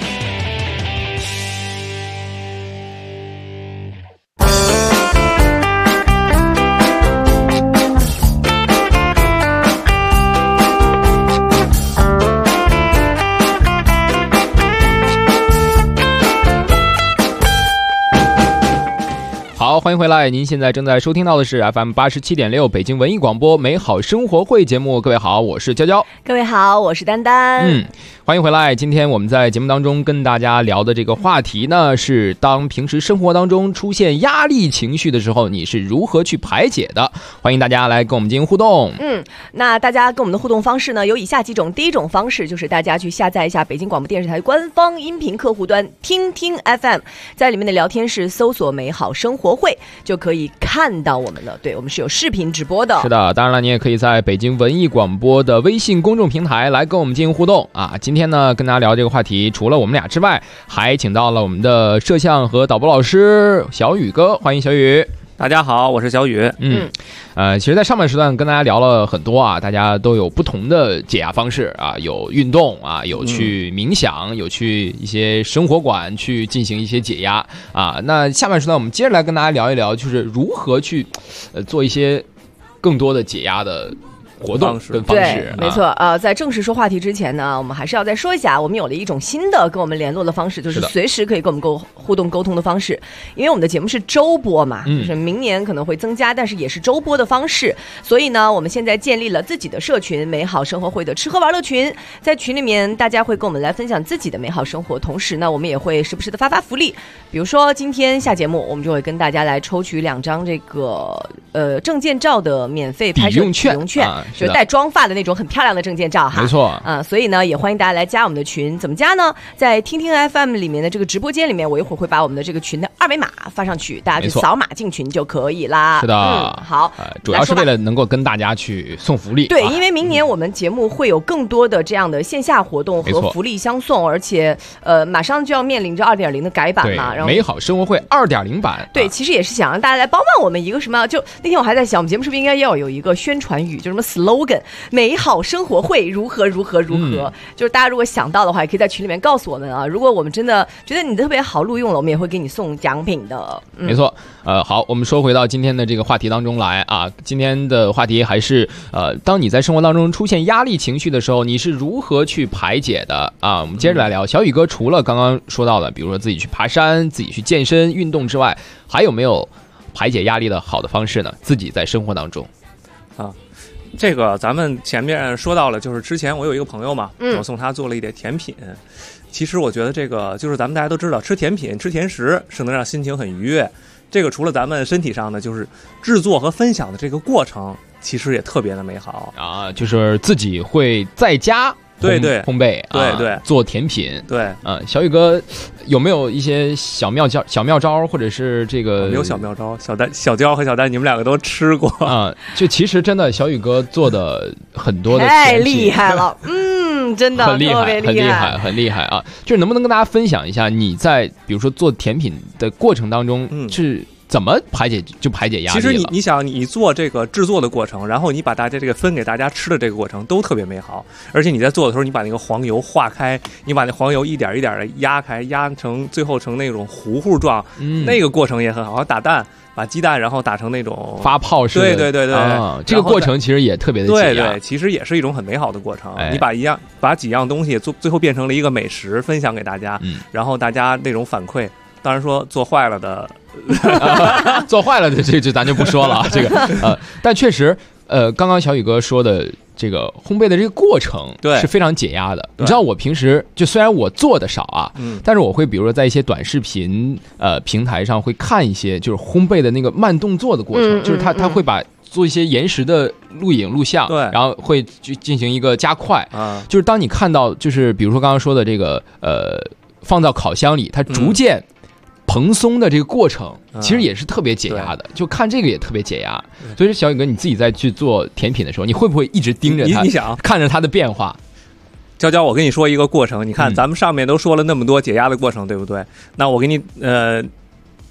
好，欢迎回来！您现在正在收听到的是 FM 87.6北京文艺广播美好生活会节目。各位好，我是娇娇。 各位好，我是丹丹。 欢迎回来。今天我们在节目当中跟大家聊的这个话题呢，是当平时生活当中出现压力情绪的时候，你是如何去排解的？欢迎大家来跟我们进行互动。 那大家跟我们的互动方式呢，有以下几种。第一种方式就是大家去下载一下北京广播电视台官方音频客户端听听 FM， 在里面的聊天室搜索美好生活会就可以看到我们了。对，我们是有视频直播的。 是的，当然了，你也可以在北京文艺广播的微信公众平台来跟我们进行互动啊。今天呢，跟大家聊这个话题，除了我们俩之外，还请到了我们的摄像和导播老师小雨哥，欢迎小雨。 大家好，我是小雨。 其实在上半时段跟大家聊了很多啊，大家都有不同的解压方式啊，有运动啊，有去冥想，有去一些生活馆去进行一些解压啊。那下半时段我们接着来跟大家聊一聊，就是如何去做一些更多的解压的活动跟方式。 对，没错。在正式说话题之前呢，我们还是要再说一下，我们有了一种新的跟我们联络的方式，就是随时可以跟我们互动沟通的方式。因为我们的节目是周播嘛，就是明年可能会增加，但是也是周播的方式。所以呢，我们现在建立了自己的社群——美好生活会的吃喝玩乐群。在群里面，大家会跟我们来分享自己的美好生活，同时呢，我们也会时不时的发福利。比如说今天下节目，我们就会跟大家来抽取2张这个证件照的免费拍摄抵用券。就是带妆发的那种很漂亮的证件照哈， 没错所以呢，也欢迎大家来加我们的群。怎么加呢？在听听 FM 里面的这个直播间里面，我一会儿会把我们的这个群的2维码发上去，大家就扫码进群就可以啦。 是的， 好， 主要是为了能够跟大家去送福利。 对，因为明年我们节目会有更多的这样的线下活动和福利相送，而且马上就要面临着 2.0 的改版嘛。然后美好生活会 2.0 版。 对，其实也是想让大家来帮帮我们一个什么？就那天我还在想，我们节目是不是应该要有一个宣传语，就什么 slogan。美好生活会如何如何如何，就是大家如果想到的话，也可以在群里面告诉我们啊。如果我们真的觉得你特别好录用了，我们也会给你送奖品的。 没错。好，我们说回到今天的这个话题当中来啊。今天的话题还是当你在生活当中出现压力情绪的时候，你是如何去排解的啊？我们接着来聊。小雨哥除了刚刚说到的，比如说自己去爬山、自己去健身运动之外，还有没有排解压力的好的方式呢？自己在生活当中这个咱们前面说到了，就是之前我有一个朋友嘛，我送他做了一点甜品。其实我觉得这个就是咱们大家都知道，吃甜品、吃甜食是能让心情很愉悦。这个除了咱们身体上的，就是制作和分享的这个过程，其实也特别的美好啊。就是自己会在家烘焙， 对， 做甜品， 对， 小雨哥有没有一些小妙招，或者是这个没有小妙招？小娇和小丹，你们2个都吃过啊？就其实真的，小雨哥做的很多的太厉害了，真的很厉害，很厉害啊！就是能不能跟大家分享一下你在比如说做甜品的过程当中是怎么排解压力了？ 其实你想，你做这个制作的过程，然后你把大家这个分给大家吃的这个过程都特别美好。而且你在做的时候，你把那个黄油化开，你把那黄油一点一点的压开，压成最后成那种糊糊状，那个过程也很好。打蛋，把鸡蛋然后打成那种发泡式的， 对、 这个过程其实也特别的解压。 对，其实也是一种很美好的过程。你把几样东西最后变成了一个美食，分享给大家，然后大家那种反馈。当然说做坏了的做坏了的这咱就不说了这个但确实刚刚小雨哥说的这个烘焙的这个过程是非常解压的。你知道我平时就虽然我做的少啊，但是我会比如说在一些短视频平台上会看一些就是烘焙的那个慢动作的过程，就是他会把做一些延时的录影录像， 对， 然后会去进行一个加快就是当你看到就是比如说刚刚说的这个放到烤箱里它逐渐蓬松的这个过程其实也是特别解压的，就看这个也特别解压。所以小雨哥你自己在去做甜品的时候，你会不会一直盯着它， 你想看着它的变化？ 娇，我跟你说一个过程，你看咱们上面都说了那么多解压的过程，对不对？那我给你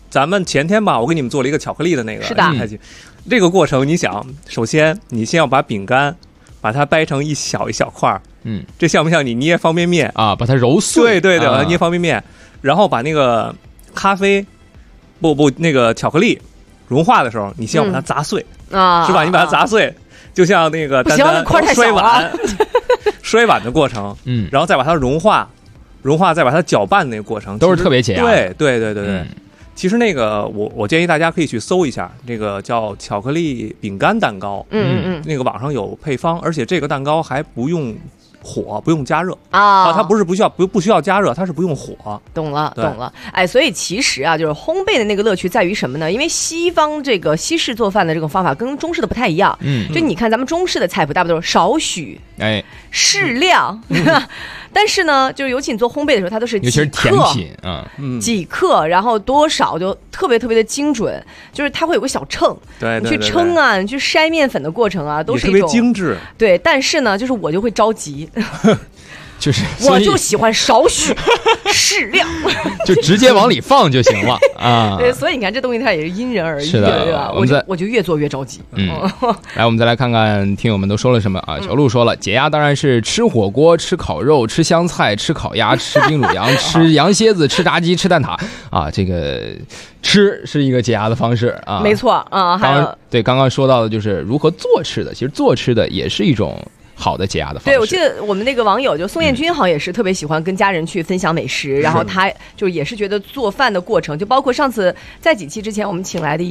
咱们前天吧，我给你们做了一个巧克力的那个， 是的。 这个过程，你想，首先你先要把饼干把它掰成一小一小块，这像不像你捏方便面啊？把它揉碎， 对，把它捏方便面，然后把那个咖啡，那个巧克力融化的时候，你先要把它砸碎啊， 是吧？你把它砸碎，就像那个丹丹摔碗，摔碗的过程，然后再把它融化再把它搅拌那个过程， 都是特别解压。 对。其实那个我建议大家可以去搜一下，这个叫巧克力饼干蛋糕，那个网上有配方，而且这个蛋糕还不用火，不用加热啊，它不需要加热，它是不用火。 懂了。哎，所以其实啊，就是烘焙的那个乐趣在于什么呢？因为西方这个西式做饭的这种方法跟中式的不太一样。就你看咱们中式的菜谱，大部分都是少许，适量。但是呢，就是尤其你做烘焙的时候，它都是尤其是甜品几克，然后多少就特别特别的精准，就是它会有个小秤， 对， 你去称啊，你去筛面粉的过程啊，都是一种特别精致。 对，但是呢，就是我就会着急。 就是我就喜欢少许适量， 就直接往里放就行了啊。 对，所以你看这东西它也是因人而异的， 对吧？我就越做越着急。 来，我们再来看看听友们都说了什么啊。小鹿说了，解压当然是吃火锅、吃烤肉、吃香菜、吃烤鸭、吃冰乳羊、吃羊蝎子、吃炸鸡、吃蛋挞啊。这个吃是一个解压的方式啊， 没错啊。还有刚刚说到的就是如何做吃的，其实做吃的也是一种好的解压的方式。 对，我记得我们那个网友就宋彦军好像也是特别喜欢跟家人去分享美食，然后他就也是觉得做饭的过程，就包括上次在几期之前我们请来的一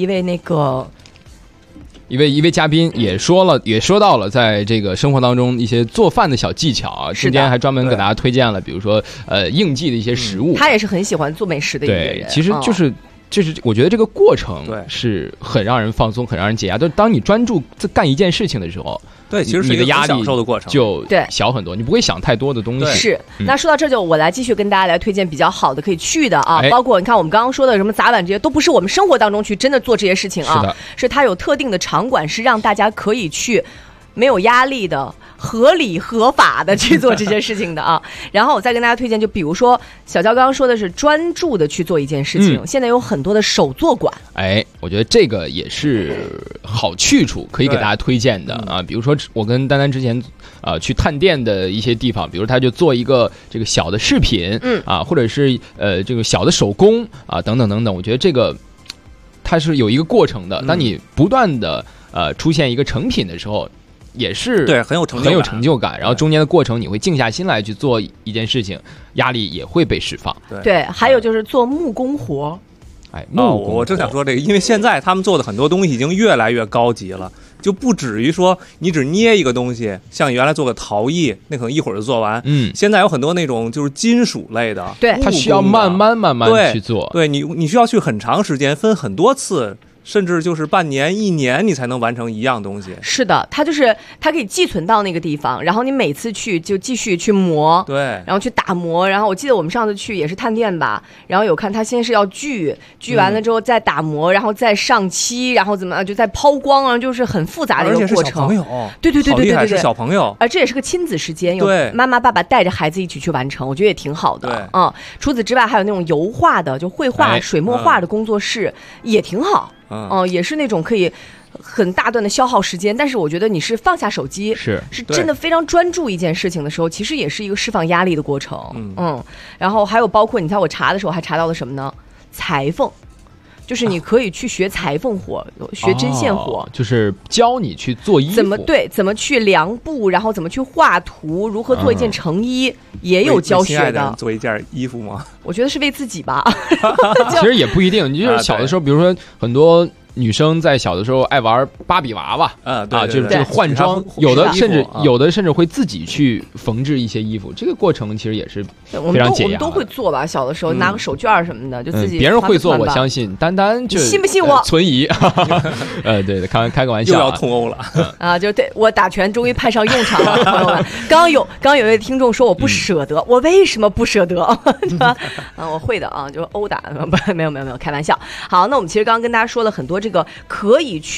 位嘉宾也说到了在这个生活当中一些做饭的小技巧啊，中间还专门给大家推荐了比如说应季的一些食物。 他也是很喜欢做美食的一个人。 对，其实就是我觉得这个过程是很让人放松，很让人解压。就当你专注在干一件事情的时候， 对，其实是你的压力享受的过程就小很多，你不会想太多的东西。 是，那说到这就我来继续跟大家来推荐比较好的可以去的啊，包括你看我们刚刚说的什么砸碗这些，都不是我们生活当中去真的做这些事情啊，是它有特定的场馆，是让大家可以去没有压力的、合理合法的去做这些事情的啊。然后我再跟大家推荐，就比如说小娇刚刚说的是专注的去做一件事情，现在有很多的手作馆。 我觉得这个也是好去处，可以给大家推荐的啊。比如说我跟丹丹之前去探店的一些地方，比如他就做一个这个小的饰品，或者是这个小的手工啊，等等等等。我觉得这个它是有一个过程的，当你不断的出现一个成品的时候。也是对很有成就感， 然后中间的过程你会静下心来去做一件事情，压力也会被释放。 对，还有就是做木工活。 我正想说这个，因为现在他们做的很多东西已经越来越高级了，就不止于说你只捏一个东西，像原来做个陶艺，那可能一会儿就做完。现在有很多那种就是金属类的， 对， 它需要慢慢去做。 对，你需要去很长时间，分很多次。甚至就是半年、1年，你才能完成一样东西。 是的，它可以寄存到那个地方，然后你每次去就继续去磨， 对， 然后去打磨。然后我记得我们上次去也是探店吧，然后有看它先是要锯完了之后再打磨，然后再上漆，然后怎么就再抛光啊，就是很复杂的一个过程。 而且是小朋友， 对， 好厉害，是小朋友， 这也是个亲子时间，有妈妈爸爸带着孩子一起去完成，我觉得也挺好的。除此之外，还有那种油画的，就绘画、水墨画的工作室也挺好。也是那种可以很大段的消耗时间，但是我觉得你是放下手机，是真的非常专注一件事情的时候，其实也是一个释放压力的过程。然后还有包括你看我查的时候还查到了什么呢？裁缝。就是你可以去学裁缝活，学针线活， 就是教你去做衣服， 怎么去量布，然后怎么去画图，如何做一件成衣，也有教学的。 做一件衣服吗？ 我觉得是为自己吧。 其实也不一定，你就是小的时候，比如说很多女生在小的时候爱玩芭比娃娃，就是这个换装，有的甚至会自己去缝制一些衣服，这个过程其实也是非常解压的。 我们都会做吧，小的时候拿个手绢什么的，就自己别人会做，我相信。丹丹就信不信我？ 存疑。对，开个玩笑， 又要痛殴了啊！就对我打拳终于派上用场了，朋友们。刚有一位听众说我不舍得，我为什么不舍得？我会的啊，就是殴打，没有，开玩笑。好，那我们其实刚刚跟大家说了很多这个可以去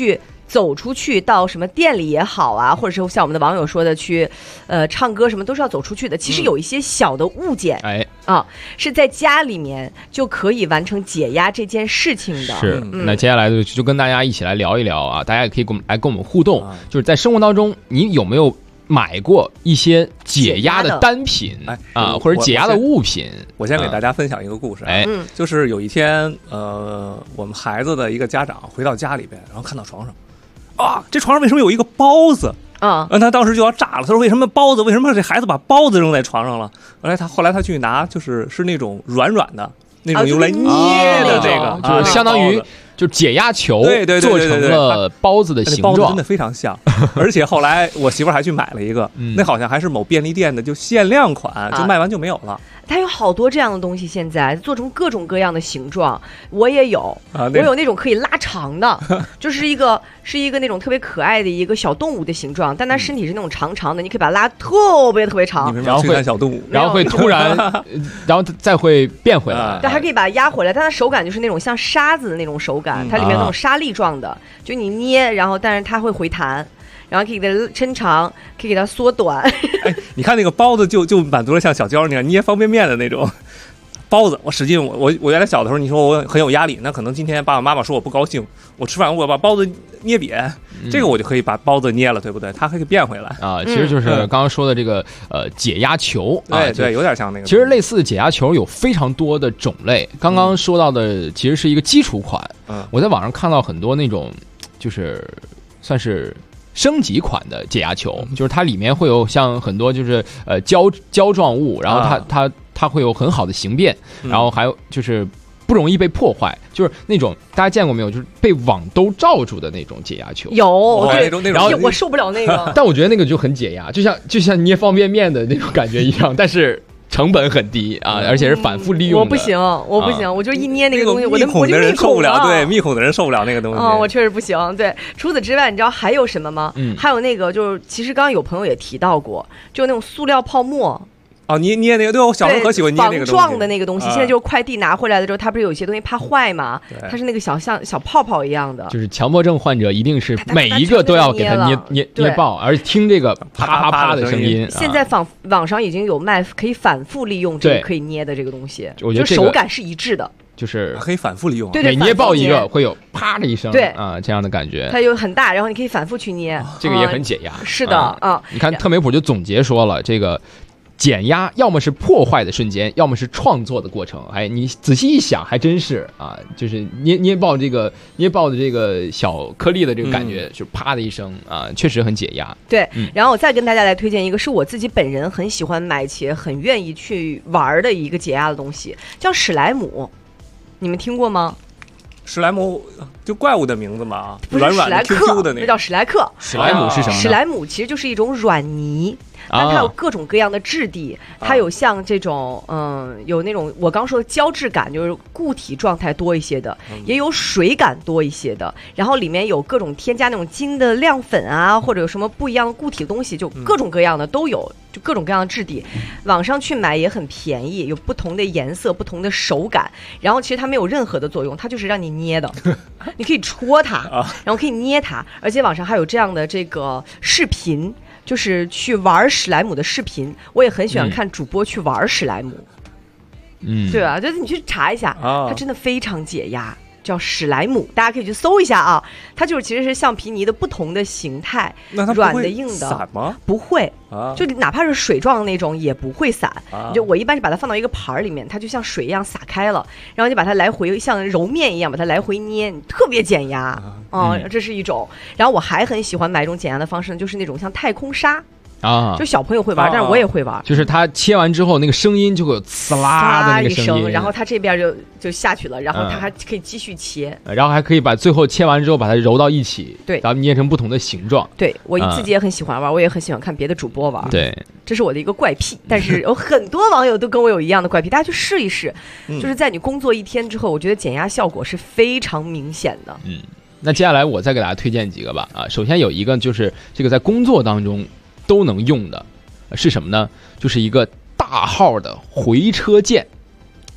走出去到什么店里也好啊，或者是像我们的网友说的去唱歌什么都是要走出去的。其实有一些小的物件是在家里面就可以完成解压这件事情的。 是，那接下来就跟大家一起来聊一聊啊，大家也可以跟我们互动，就是在生活当中你有没有买过一些解压的单品或者解压的物品？ 我先给大家分享一个故事。就是有一天，我们孩子的一个家长回到家里边，然后看到床上，这床上为什么有一个包子？他当时就要炸了。他说：“为什么包子？为什么这孩子把包子扔在床上了？”后来他去拿，是那种软的，那种用来捏的这个， 就是相当于。就解压球做成了包子的形状， 包子真的非常像。而且后来我媳妇还去买了一个，那好像还是某便利店的，就限量款，就卖完就没有了。 它有好多这样的东西，现在做成各种各样的形状，我也有，我有那种可以拉长的，就是一个那种特别可爱的一个小动物的形状，但它身体是那种长长的，你可以把它拉特别长， 然后会小动物， 然后会突然，然后再会变回来， 但还可以把它压回来，但它手感就是那种像沙子的那种手感，它里面那种沙粒状的，就你捏，然后但是它会回弹。然后可以给它抻长，可以给它缩短。 你看那个包子就满足了像小娇那样捏方便面的那种包子。我使劲，我原来小的时候，你说我很有压力，那可能今天爸爸妈妈说我不高兴，我吃饭我把包子捏扁，这个我就可以把包子捏了，对不对？它可以变回来啊。其实就是刚刚说的这个解压球啊， 对，有点像那个。 其实类似的解压球有非常多的种类。刚刚说到的其实是一个基础款，我在网上看到很多那种就是算是。升级款的解压球，就是它里面会有像很多就是胶状物，然后它会有很好的形变，然后还有就是不容易被破坏，就是那种大家见过没有？就是被网兜罩住的那种解压球。 有， 对， 然后我受不了那个。 但我觉得那个就很解压，就像捏方便面的那种感觉一样，但是。成本很低啊，而且是反复利用的。 我不行，我就一捏那个东西，我就密孔的人受不了，对，密孔的人受不了那个东西。 我确实不行。对，除此之外，你知道还有什么吗？还有那个就是其实刚刚有朋友也提到过，就那种塑料泡沫。 捏那个，对，我小时候可喜欢捏那个防撞的那个东西。现在就是快递拿回来的时候，它不是有些东西怕坏吗？它是那个像小泡泡一样的。 就是强迫症患者一定是每一个都要给它捏爆，而且听这个啪啪啪的声音。 现在网上已经有卖可以反复利用这个可以捏的这个东西， 我觉得手感是一致的。 就是可以反复利用， 对， 每捏爆一个会有啪的一声， 对啊，这样的感觉。 它有很大，然后你可以反复去捏， 这个也很解压。 是的啊， 你看特梅普就总结说了，这个减压要么是破坏的瞬间，要么是创作的过程。你仔细一想，还真是啊，就是捏爆的这个小颗粒的这个感觉，就啪的一声啊，确实很解压。 对，然后我再跟大家来推荐一个，是我自己本人很喜欢买且很愿意去玩的一个解压的东西，叫史莱姆。你们听过吗？ 史莱姆就怪物的名字嘛， 不是软软的 QQ 的那个， 叫史莱克。 史莱姆是什么呢？ 史莱姆其实就是一种软泥。但它有各种各样的质地，它有像这种有那种我刚说的胶质感，就是固体状态多一些的，也有水感多一些的，然后里面有各种添加那种金的亮粉啊，或者有什么不一样的固体的东西，就各种各样的都有，就各种各样的质地。网上去买也很便宜，有不同的颜色、不同的手感，然后其实它没有任何的作用，它就是让你捏的，你可以戳它，然后可以捏它，而且网上还有这样的这个视频。就是去玩史莱姆的视频，我也很喜欢看主播去玩史莱姆，对吧？就是你去查一下，它真的非常解压，叫史莱姆，大家可以去搜一下啊。它就是其实是橡皮泥的不同的形态，软的、硬的， 散吗？ 不会，就哪怕是水状的那种也不会散。就我一般是把它放到一个盘里面，它就像水一样洒开了，然后就把它来回像揉面一样把它来回捏，特别减压。这是一种。然后我还很喜欢买一种减压的方式，就是那种像太空沙。就小朋友会玩，但是我也会玩。 就是它切完之后，那个声音就会有呲啦的那个声音， 然后它这边就下去了，然后它还可以继续切， 然后还可以把最后切完之后把它揉到一起， 对， 然后捏成不同的形状。 对，我自己也很喜欢玩，我也很喜欢看别的主播玩。 对， 这是我的一个怪癖，但是有很多网友都跟我有一样的怪癖，大家去试一试。就是在你工作一天之后，我觉得减压效果是非常明显的。 那接下来我再给大家推荐几个吧。首先有一个就是这个在工作当中都能用的是什么呢？就是一个大号的回车键。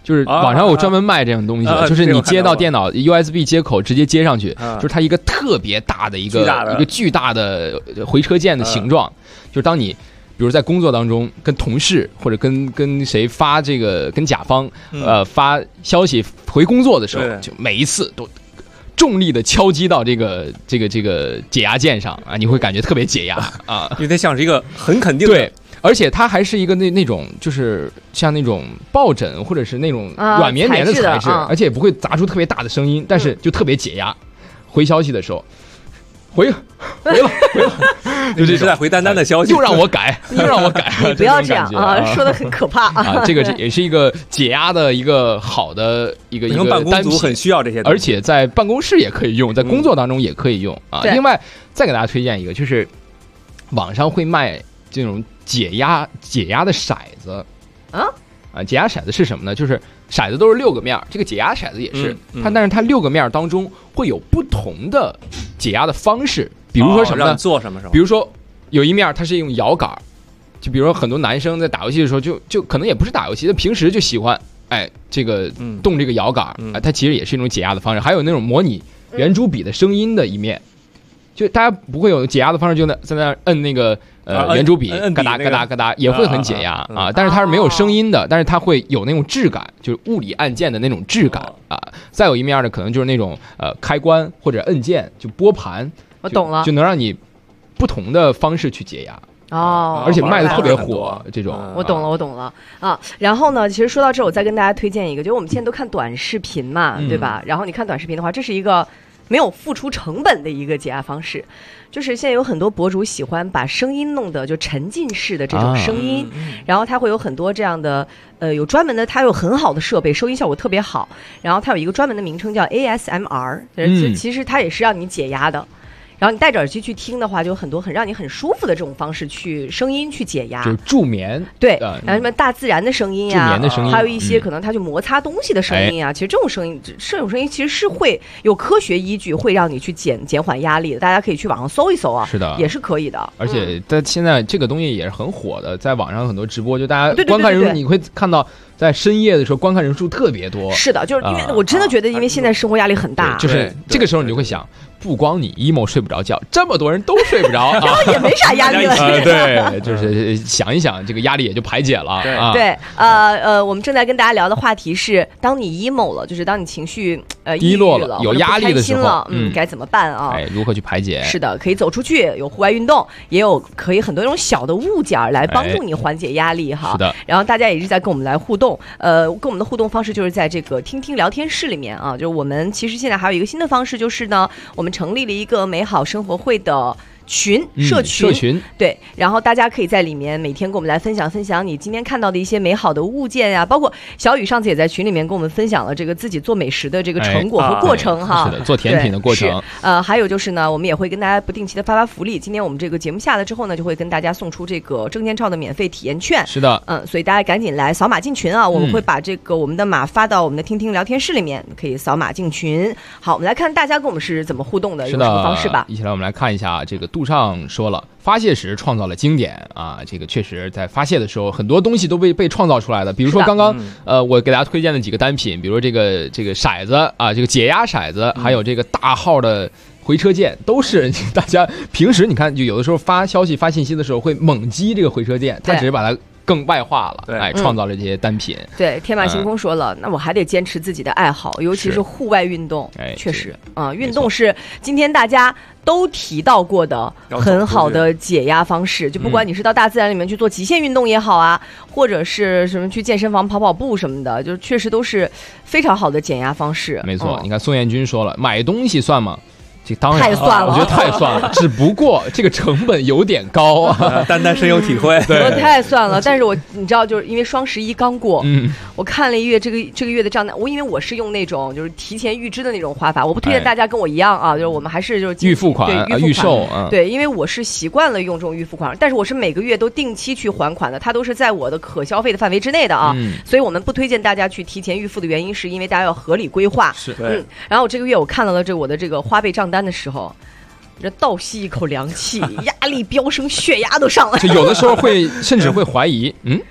就是网上有专门卖这种东西，就是你接到电脑 USB 接口直接接上去，就是它一个特别大的一个巨大的回车键的形状，就是当你比如在工作当中跟同事或者跟谁发这个跟甲方发消息回工作的时候，就每一次都重力的敲击到这个解压键上啊，你会感觉特别解压啊， 因为它像是一个很肯定的。 对，而且它还是一个那种就是像那种抱枕或者是那种软绵绵的材质，而且也不会砸出特别大的声音，但是就特别解压。回消息的时候，回了， 就是在回丹丹的消息， 又让我改，你不要这样啊，说的很可怕啊。这个也是一个解压的一个好的一个办公族很需要这些东西， 而且在办公室也可以用，在工作当中也可以用啊。另外再给大家推荐一个，就是网上会卖这种解压的骰子解压骰子是什么呢？就是骰子都是6个面，这个解压骰子也是但是它6个面当中会有不同的解压的方式，比如说什么呢？ 做什么？ 比如说有一面它是用摇杆，就比如说很多男生在打游戏的时候就可能也不是打游戏，他平时就喜欢这个动这个摇杆，它其实也是一种解压的方式。还有那种模拟圆珠笔的声音的一面，就大家不会有解压的方式，就在那摁那个圆珠笔嘎哒嘎哒嘎哒，也会很解压啊。但是它是没有声音的，但是它会有那种质感，就是物理按键的那种质感啊。再有一面呢，可能就是那种开关或者摁键，就拨盘， 我懂了， 就能让你不同的方式去解压。而且卖的特别火，这种我懂了啊。然后呢，其实说到这，我再跟大家推荐一个，就是我们现在都看短视频嘛，对吧？然后你看短视频的话，这是一个没有付出成本的一个解压方式，就是现在有很多博主喜欢把声音弄得就沉浸式的这种声音，然后它会有很多这样的有专门的，它有很好的设备，收音效果特别好，然后它有一个专门的名称叫 ASMR，其实它也是让你解压的。然后你戴着耳机去听的话，就有很多让你很舒服的这种方式去声音去解压， 就是助眠。 对，然后什么大自然的声音呀， 助眠的声音， 还有一些可能它去摩擦东西的声音啊。其实这种声音其实是会有科学依据，会让你去减缓压力的。大家可以去网上搜一搜啊， 是的， 也是可以的。 而且在现在这个东西也是很火的，在网上很多直播，就大家观看人数，你会看到在深夜的时候观看人数特别多。 是的，就是因为我真的觉得，因为现在生活压力很大， 就是这个时候你就会想。不光你 emo 睡不着觉，这么多人都睡不着， 然后也没啥压力了。 对，就是想一想，这个压力也就排解了。 对，我们正在跟大家聊的话题是，当你 emo 了，就是当你情绪低落了，有压力的时候， 该怎么办啊？ 如何去排解？ 是的，可以走出去，有户外运动，也有可以很多种小的物件来帮助你缓解压力哈。 是的。 然后大家也是在跟我们来互动，跟我们的互动方式就是在这个听听聊天室里面啊，就是我们其实现在还有一个新的方式，就是呢，我们成立了一个美好生活会的社群，对，然后大家可以在里面每天跟我们来分享你今天看到的一些美好的物件呀，包括小雨上次也在群里面跟我们分享了这个自己做美食的这个成果和过程哈， 是的，做甜品的过程。 还有就是呢，我们也会跟大家不定期的发福利。今天我们这个节目下了之后呢，就会跟大家送出这个证件照的免费体验券。 是的， 所以大家赶紧来扫码进群啊！我们会把这个我们的码发到我们的听听聊天室里面，可以扫码进群。好，我们来看大家跟我们是怎么互动的，有什么方式吧？ 一起来我们来看一下这个杜尚说了，发泄时创造了经典啊！这个确实在发泄的时候，很多东西都被创造出来的。比如说刚刚我给大家推荐的几个单品，比如说这个骰子啊，这个解压骰子，还有这个大号的回车键，都是大家平时你看，就有的时候发消息发信息的时候会猛击这个回车键，它只是把它更外化了，创造了这些单品。 对，天马行空说了，那我还得坚持自己的爱好，尤其是户外运动。确实运动是今天大家都提到过的很好的解压方式。就不管你是到大自然里面去做极限运动也好啊，或者是什么去健身房跑步什么的，就确实都是非常好的减压方式。 没错，你看宋彦军说了，买东西算吗？这当然太算了， 我觉得太算了。只不过这个成本有点高啊， 丹丹深有体会。 对，太算了。但是你知道，就是因为双11刚过，我看了一月这个月的账单，因为我是用那种就是提前预支的那种花法，我不推荐大家跟我一样啊，就是我们还是就是预付款、预售对，因为我是习惯了用这种预付款，但是我是每个月都定期去还款的，它都是在我的可消费的范围之内的啊，所以我们不推荐大家去提前预付的原因是因为大家要合理规划。 是， 然后我这个月我看到了我的这个花呗账单的时候，这倒吸一口凉气，压力飙升，血压都上来了。 就有的时候甚至会怀疑，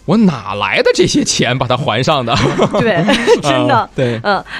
我哪来的这些钱把它还上的？ 对，真的。 对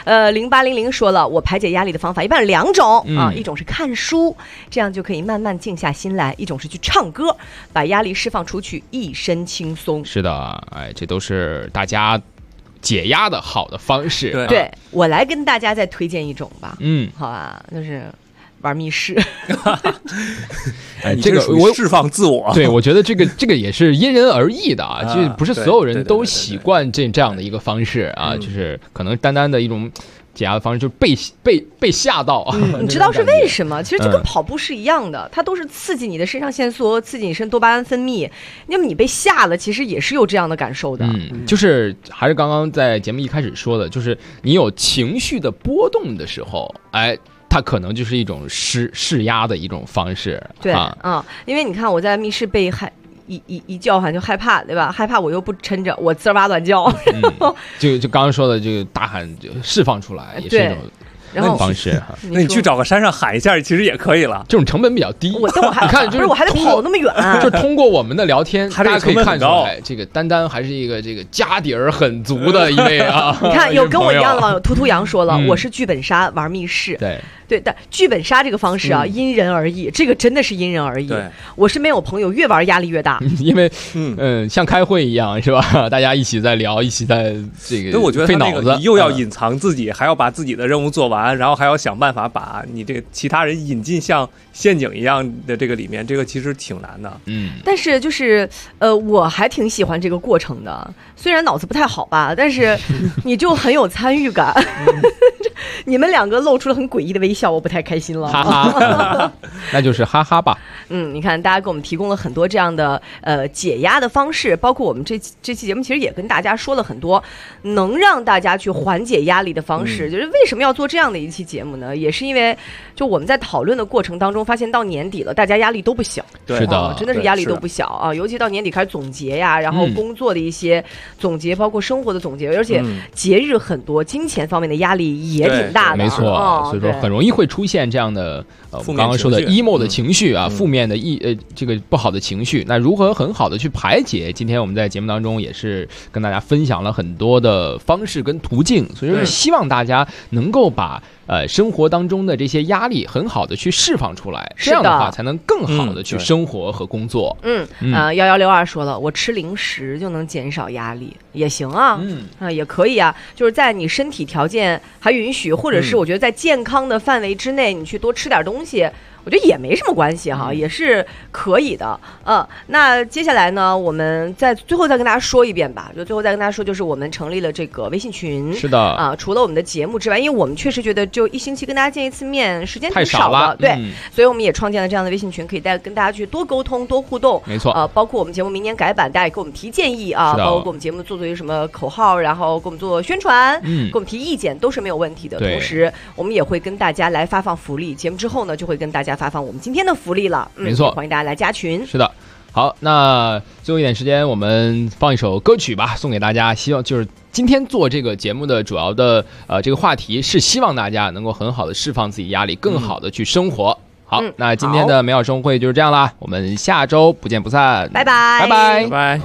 ，0800说了，我排解压力的方法一般有2种啊，一种是看书，这样就可以慢慢静下心来；一种是去唱歌，把压力释放出去，一身轻松。 是的，哎，这都是大家解压的好的方式。 对，我来跟大家再推荐一种吧。 好吧，就是玩密室。 哎，这个我释放自我。 对，我觉得这个也是因人而异的啊，就不是所有人都习惯这样的一个方式啊，就是可能单单的一种解压的方式，就是被吓到啊。 你知道是为什么？其实就跟跑步是一样的，它都是刺激你的肾上腺素，刺激你肾多巴胺分泌。那么你被吓了，其实也是有这样的感受的。 就是还是刚刚在节目一开始说的，就是你有情绪的波动的时候，哎。它可能就是一种释压的一种方式。 对因为你看我在密室被一叫喊就害怕，对吧？害怕我又不撑着，我滋哇乱叫。 就刚刚说的这个大喊就释放出来，也是一种。方式那你去找个山上喊一下，其实也可以了。 这种成本比较低。 你看，就是我还得跑那么远。 就通过我们的聊天，大家可以看出来，这个丹丹还是一个这个家底儿很足的一位啊。 你看，有跟我一样的网友突突羊说了，我是剧本杀玩密室。对，但剧本杀这个方式啊，因人而异，这个真的是因人而异。我身边有朋友越玩压力越大， 因为像开会一样是吧？大家一起在聊，一起在这个， 所以我觉得费脑子， 又要隐藏自己，还要把自己的任务做完，然后还要想办法把你这个其他人引进像陷阱一样的这个里面，这个其实挺难的。 但是就是我还挺喜欢这个过程的，虽然脑子不太好吧，但是你就很有参与感。你们2个露出了很诡异的微笑，我不太开心了。 哈哈，那就是哈哈吧。 你看，大家给我们提供了很多这样的解压的方式，包括我们这期节目其实也跟大家说了很多能让大家去缓解压力的方式。就是为什么要做这样的一期节目呢？也是因为就我们在讨论的过程当中，发现到年底了，大家压力都不小。 是的， 真的是压力都不小啊！尤其到年底开始总结呀，然后工作的一些总结，包括生活的总结，而且节日很多，金钱方面的压力也挺大的。 没错，所以说很容易会出现这样的我们刚刚说的 emo 的情绪啊，负面的这个不好的情绪。那如何很好的去排解？今天我们在节目当中也是跟大家分享了很多的方式跟途径，所以说希望大家能够把生活当中的这些压力很好的去释放出来，这样的话才能更好的去生活和工作。 1162说了，我吃零食就能减少压力，也行啊，也可以啊，就是在你身体条件还允许，或者是我觉得在健康的范围之内，你去多吃点东西，我觉得也没什么关系哈，也是可以的。那接下来呢，我们最后再跟大家说一遍吧，就最后再跟大家说，就是我们成立了这个微信群。 是的啊， 除了我们的节目之外，因为我们确实觉得就1星期跟大家见一次面时间挺少了， 对，所以我们也创建了这样的微信群，可以跟大家去多沟通、多互动。 没错， 包括我们节目明年改版，大家也给我们提建议啊，包括给我们节目做一些什么口号，然后给我们做宣传，给我们提意见，都是没有问题的。同时，我们也会跟大家来发放福利，节目之后呢，就会跟大家发放我们今天的福利了。 没错， 欢迎大家来加群。 是的。好，那最后一点时间，我们放一首歌曲吧，送给大家。希望就是今天做这个节目的主要的这个话题是希望大家能够很好的释放自己压力，更好的去生活。好，那今天的美好生活会就是这样啦，我们下周不见不散， 拜拜， 拜拜， 拜拜。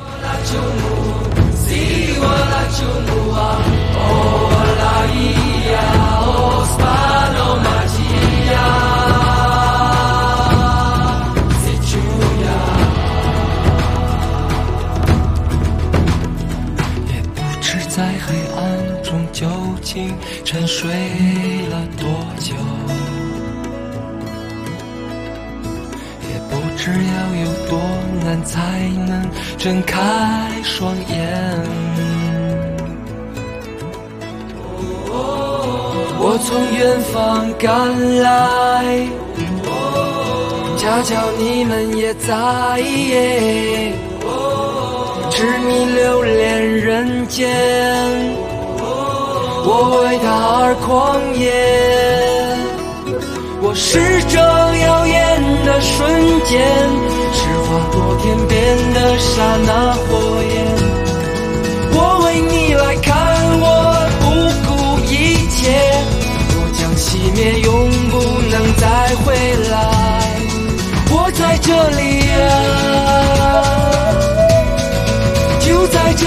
在黑暗中究竟沉睡了多久，也不知要有多难才能睁开双眼。我从远方赶来，恰巧你们也在，痴迷流连人间，我为他而狂野。我是这耀眼的瞬间，是划过天边的刹那火焰。我为你来看，我不顾一切，我将熄灭，永不能再回来。我在这里啊，就在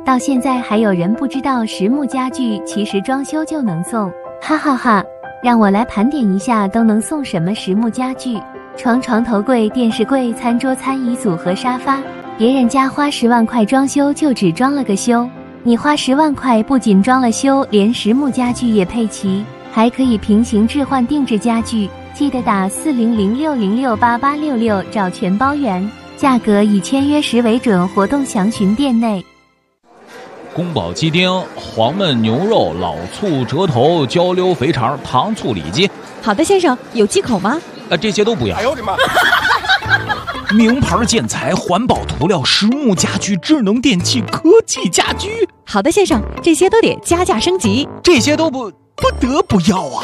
到现在还有人不知道实木家具其实装修就能送，哈哈哈！让我来盘点一下都能送什么实木家具：床、床头柜、电视柜、餐桌、餐椅组和沙发。别人家花10万块装修就只装了个修，你花10万块不仅装了修，连实木家具也配齐，还可以平行置换定制家具。记得打40060688866找全包圆，价格以签约时为准，活动详询店内。 宫保鸡丁、黄焖牛肉、老醋折头、焦溜肥肠、糖醋里脊。 好的，先生，有忌口吗？ 这些都不要。 哎呦我的妈！ 名牌建材、环保涂料、实木家具、智能电器、科技家居。 好的，先生，这些都得加价升级。 这些都不得不要啊！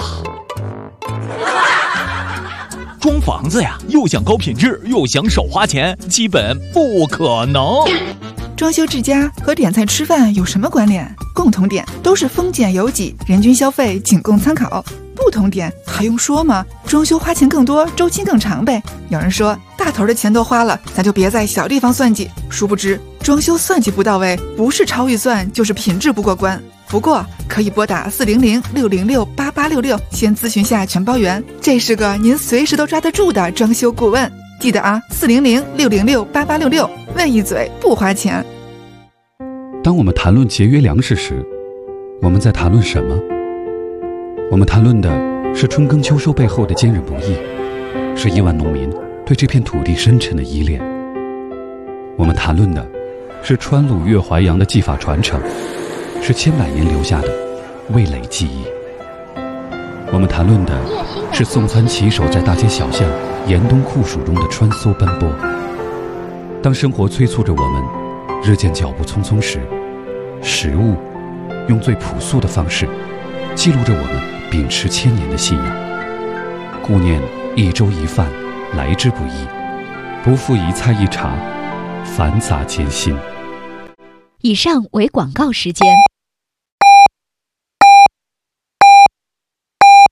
装房子呀，又想高品质，又想少花钱，基本不可能。 装修之家和点菜吃饭有什么关联？共同点都是丰俭由己，人均消费仅供参考。不同点还用说吗？装修花钱更多，周期更长呗。有人说大头的钱都花了，咱就别在小地方算计。殊不知装修算计不到位，不是超预算就是品质不过关。不过可以拨打40060688866先咨询下全包圆，这是个您随时都抓得住的装修顾问。记得啊，40060688866，问一嘴不花钱。 当我们谈论节约粮食时，我们在谈论什么？我们谈论的是春耕秋收背后的坚韧不易，是亿万农民对这片土地深沉的依恋。我们谈论的是川鲁粤淮扬的技法传承，是千百年留下的味蕾记忆。我们谈论的是送餐骑手在大街小巷严冬酷暑中的穿梭奔波。当生活催促着我们日渐脚步匆匆时，食物用最朴素的方式记录着我们秉持千年的信仰。顾念一粥一饭来之不易，不负一菜一茶繁杂艰辛。 以上为广告时间。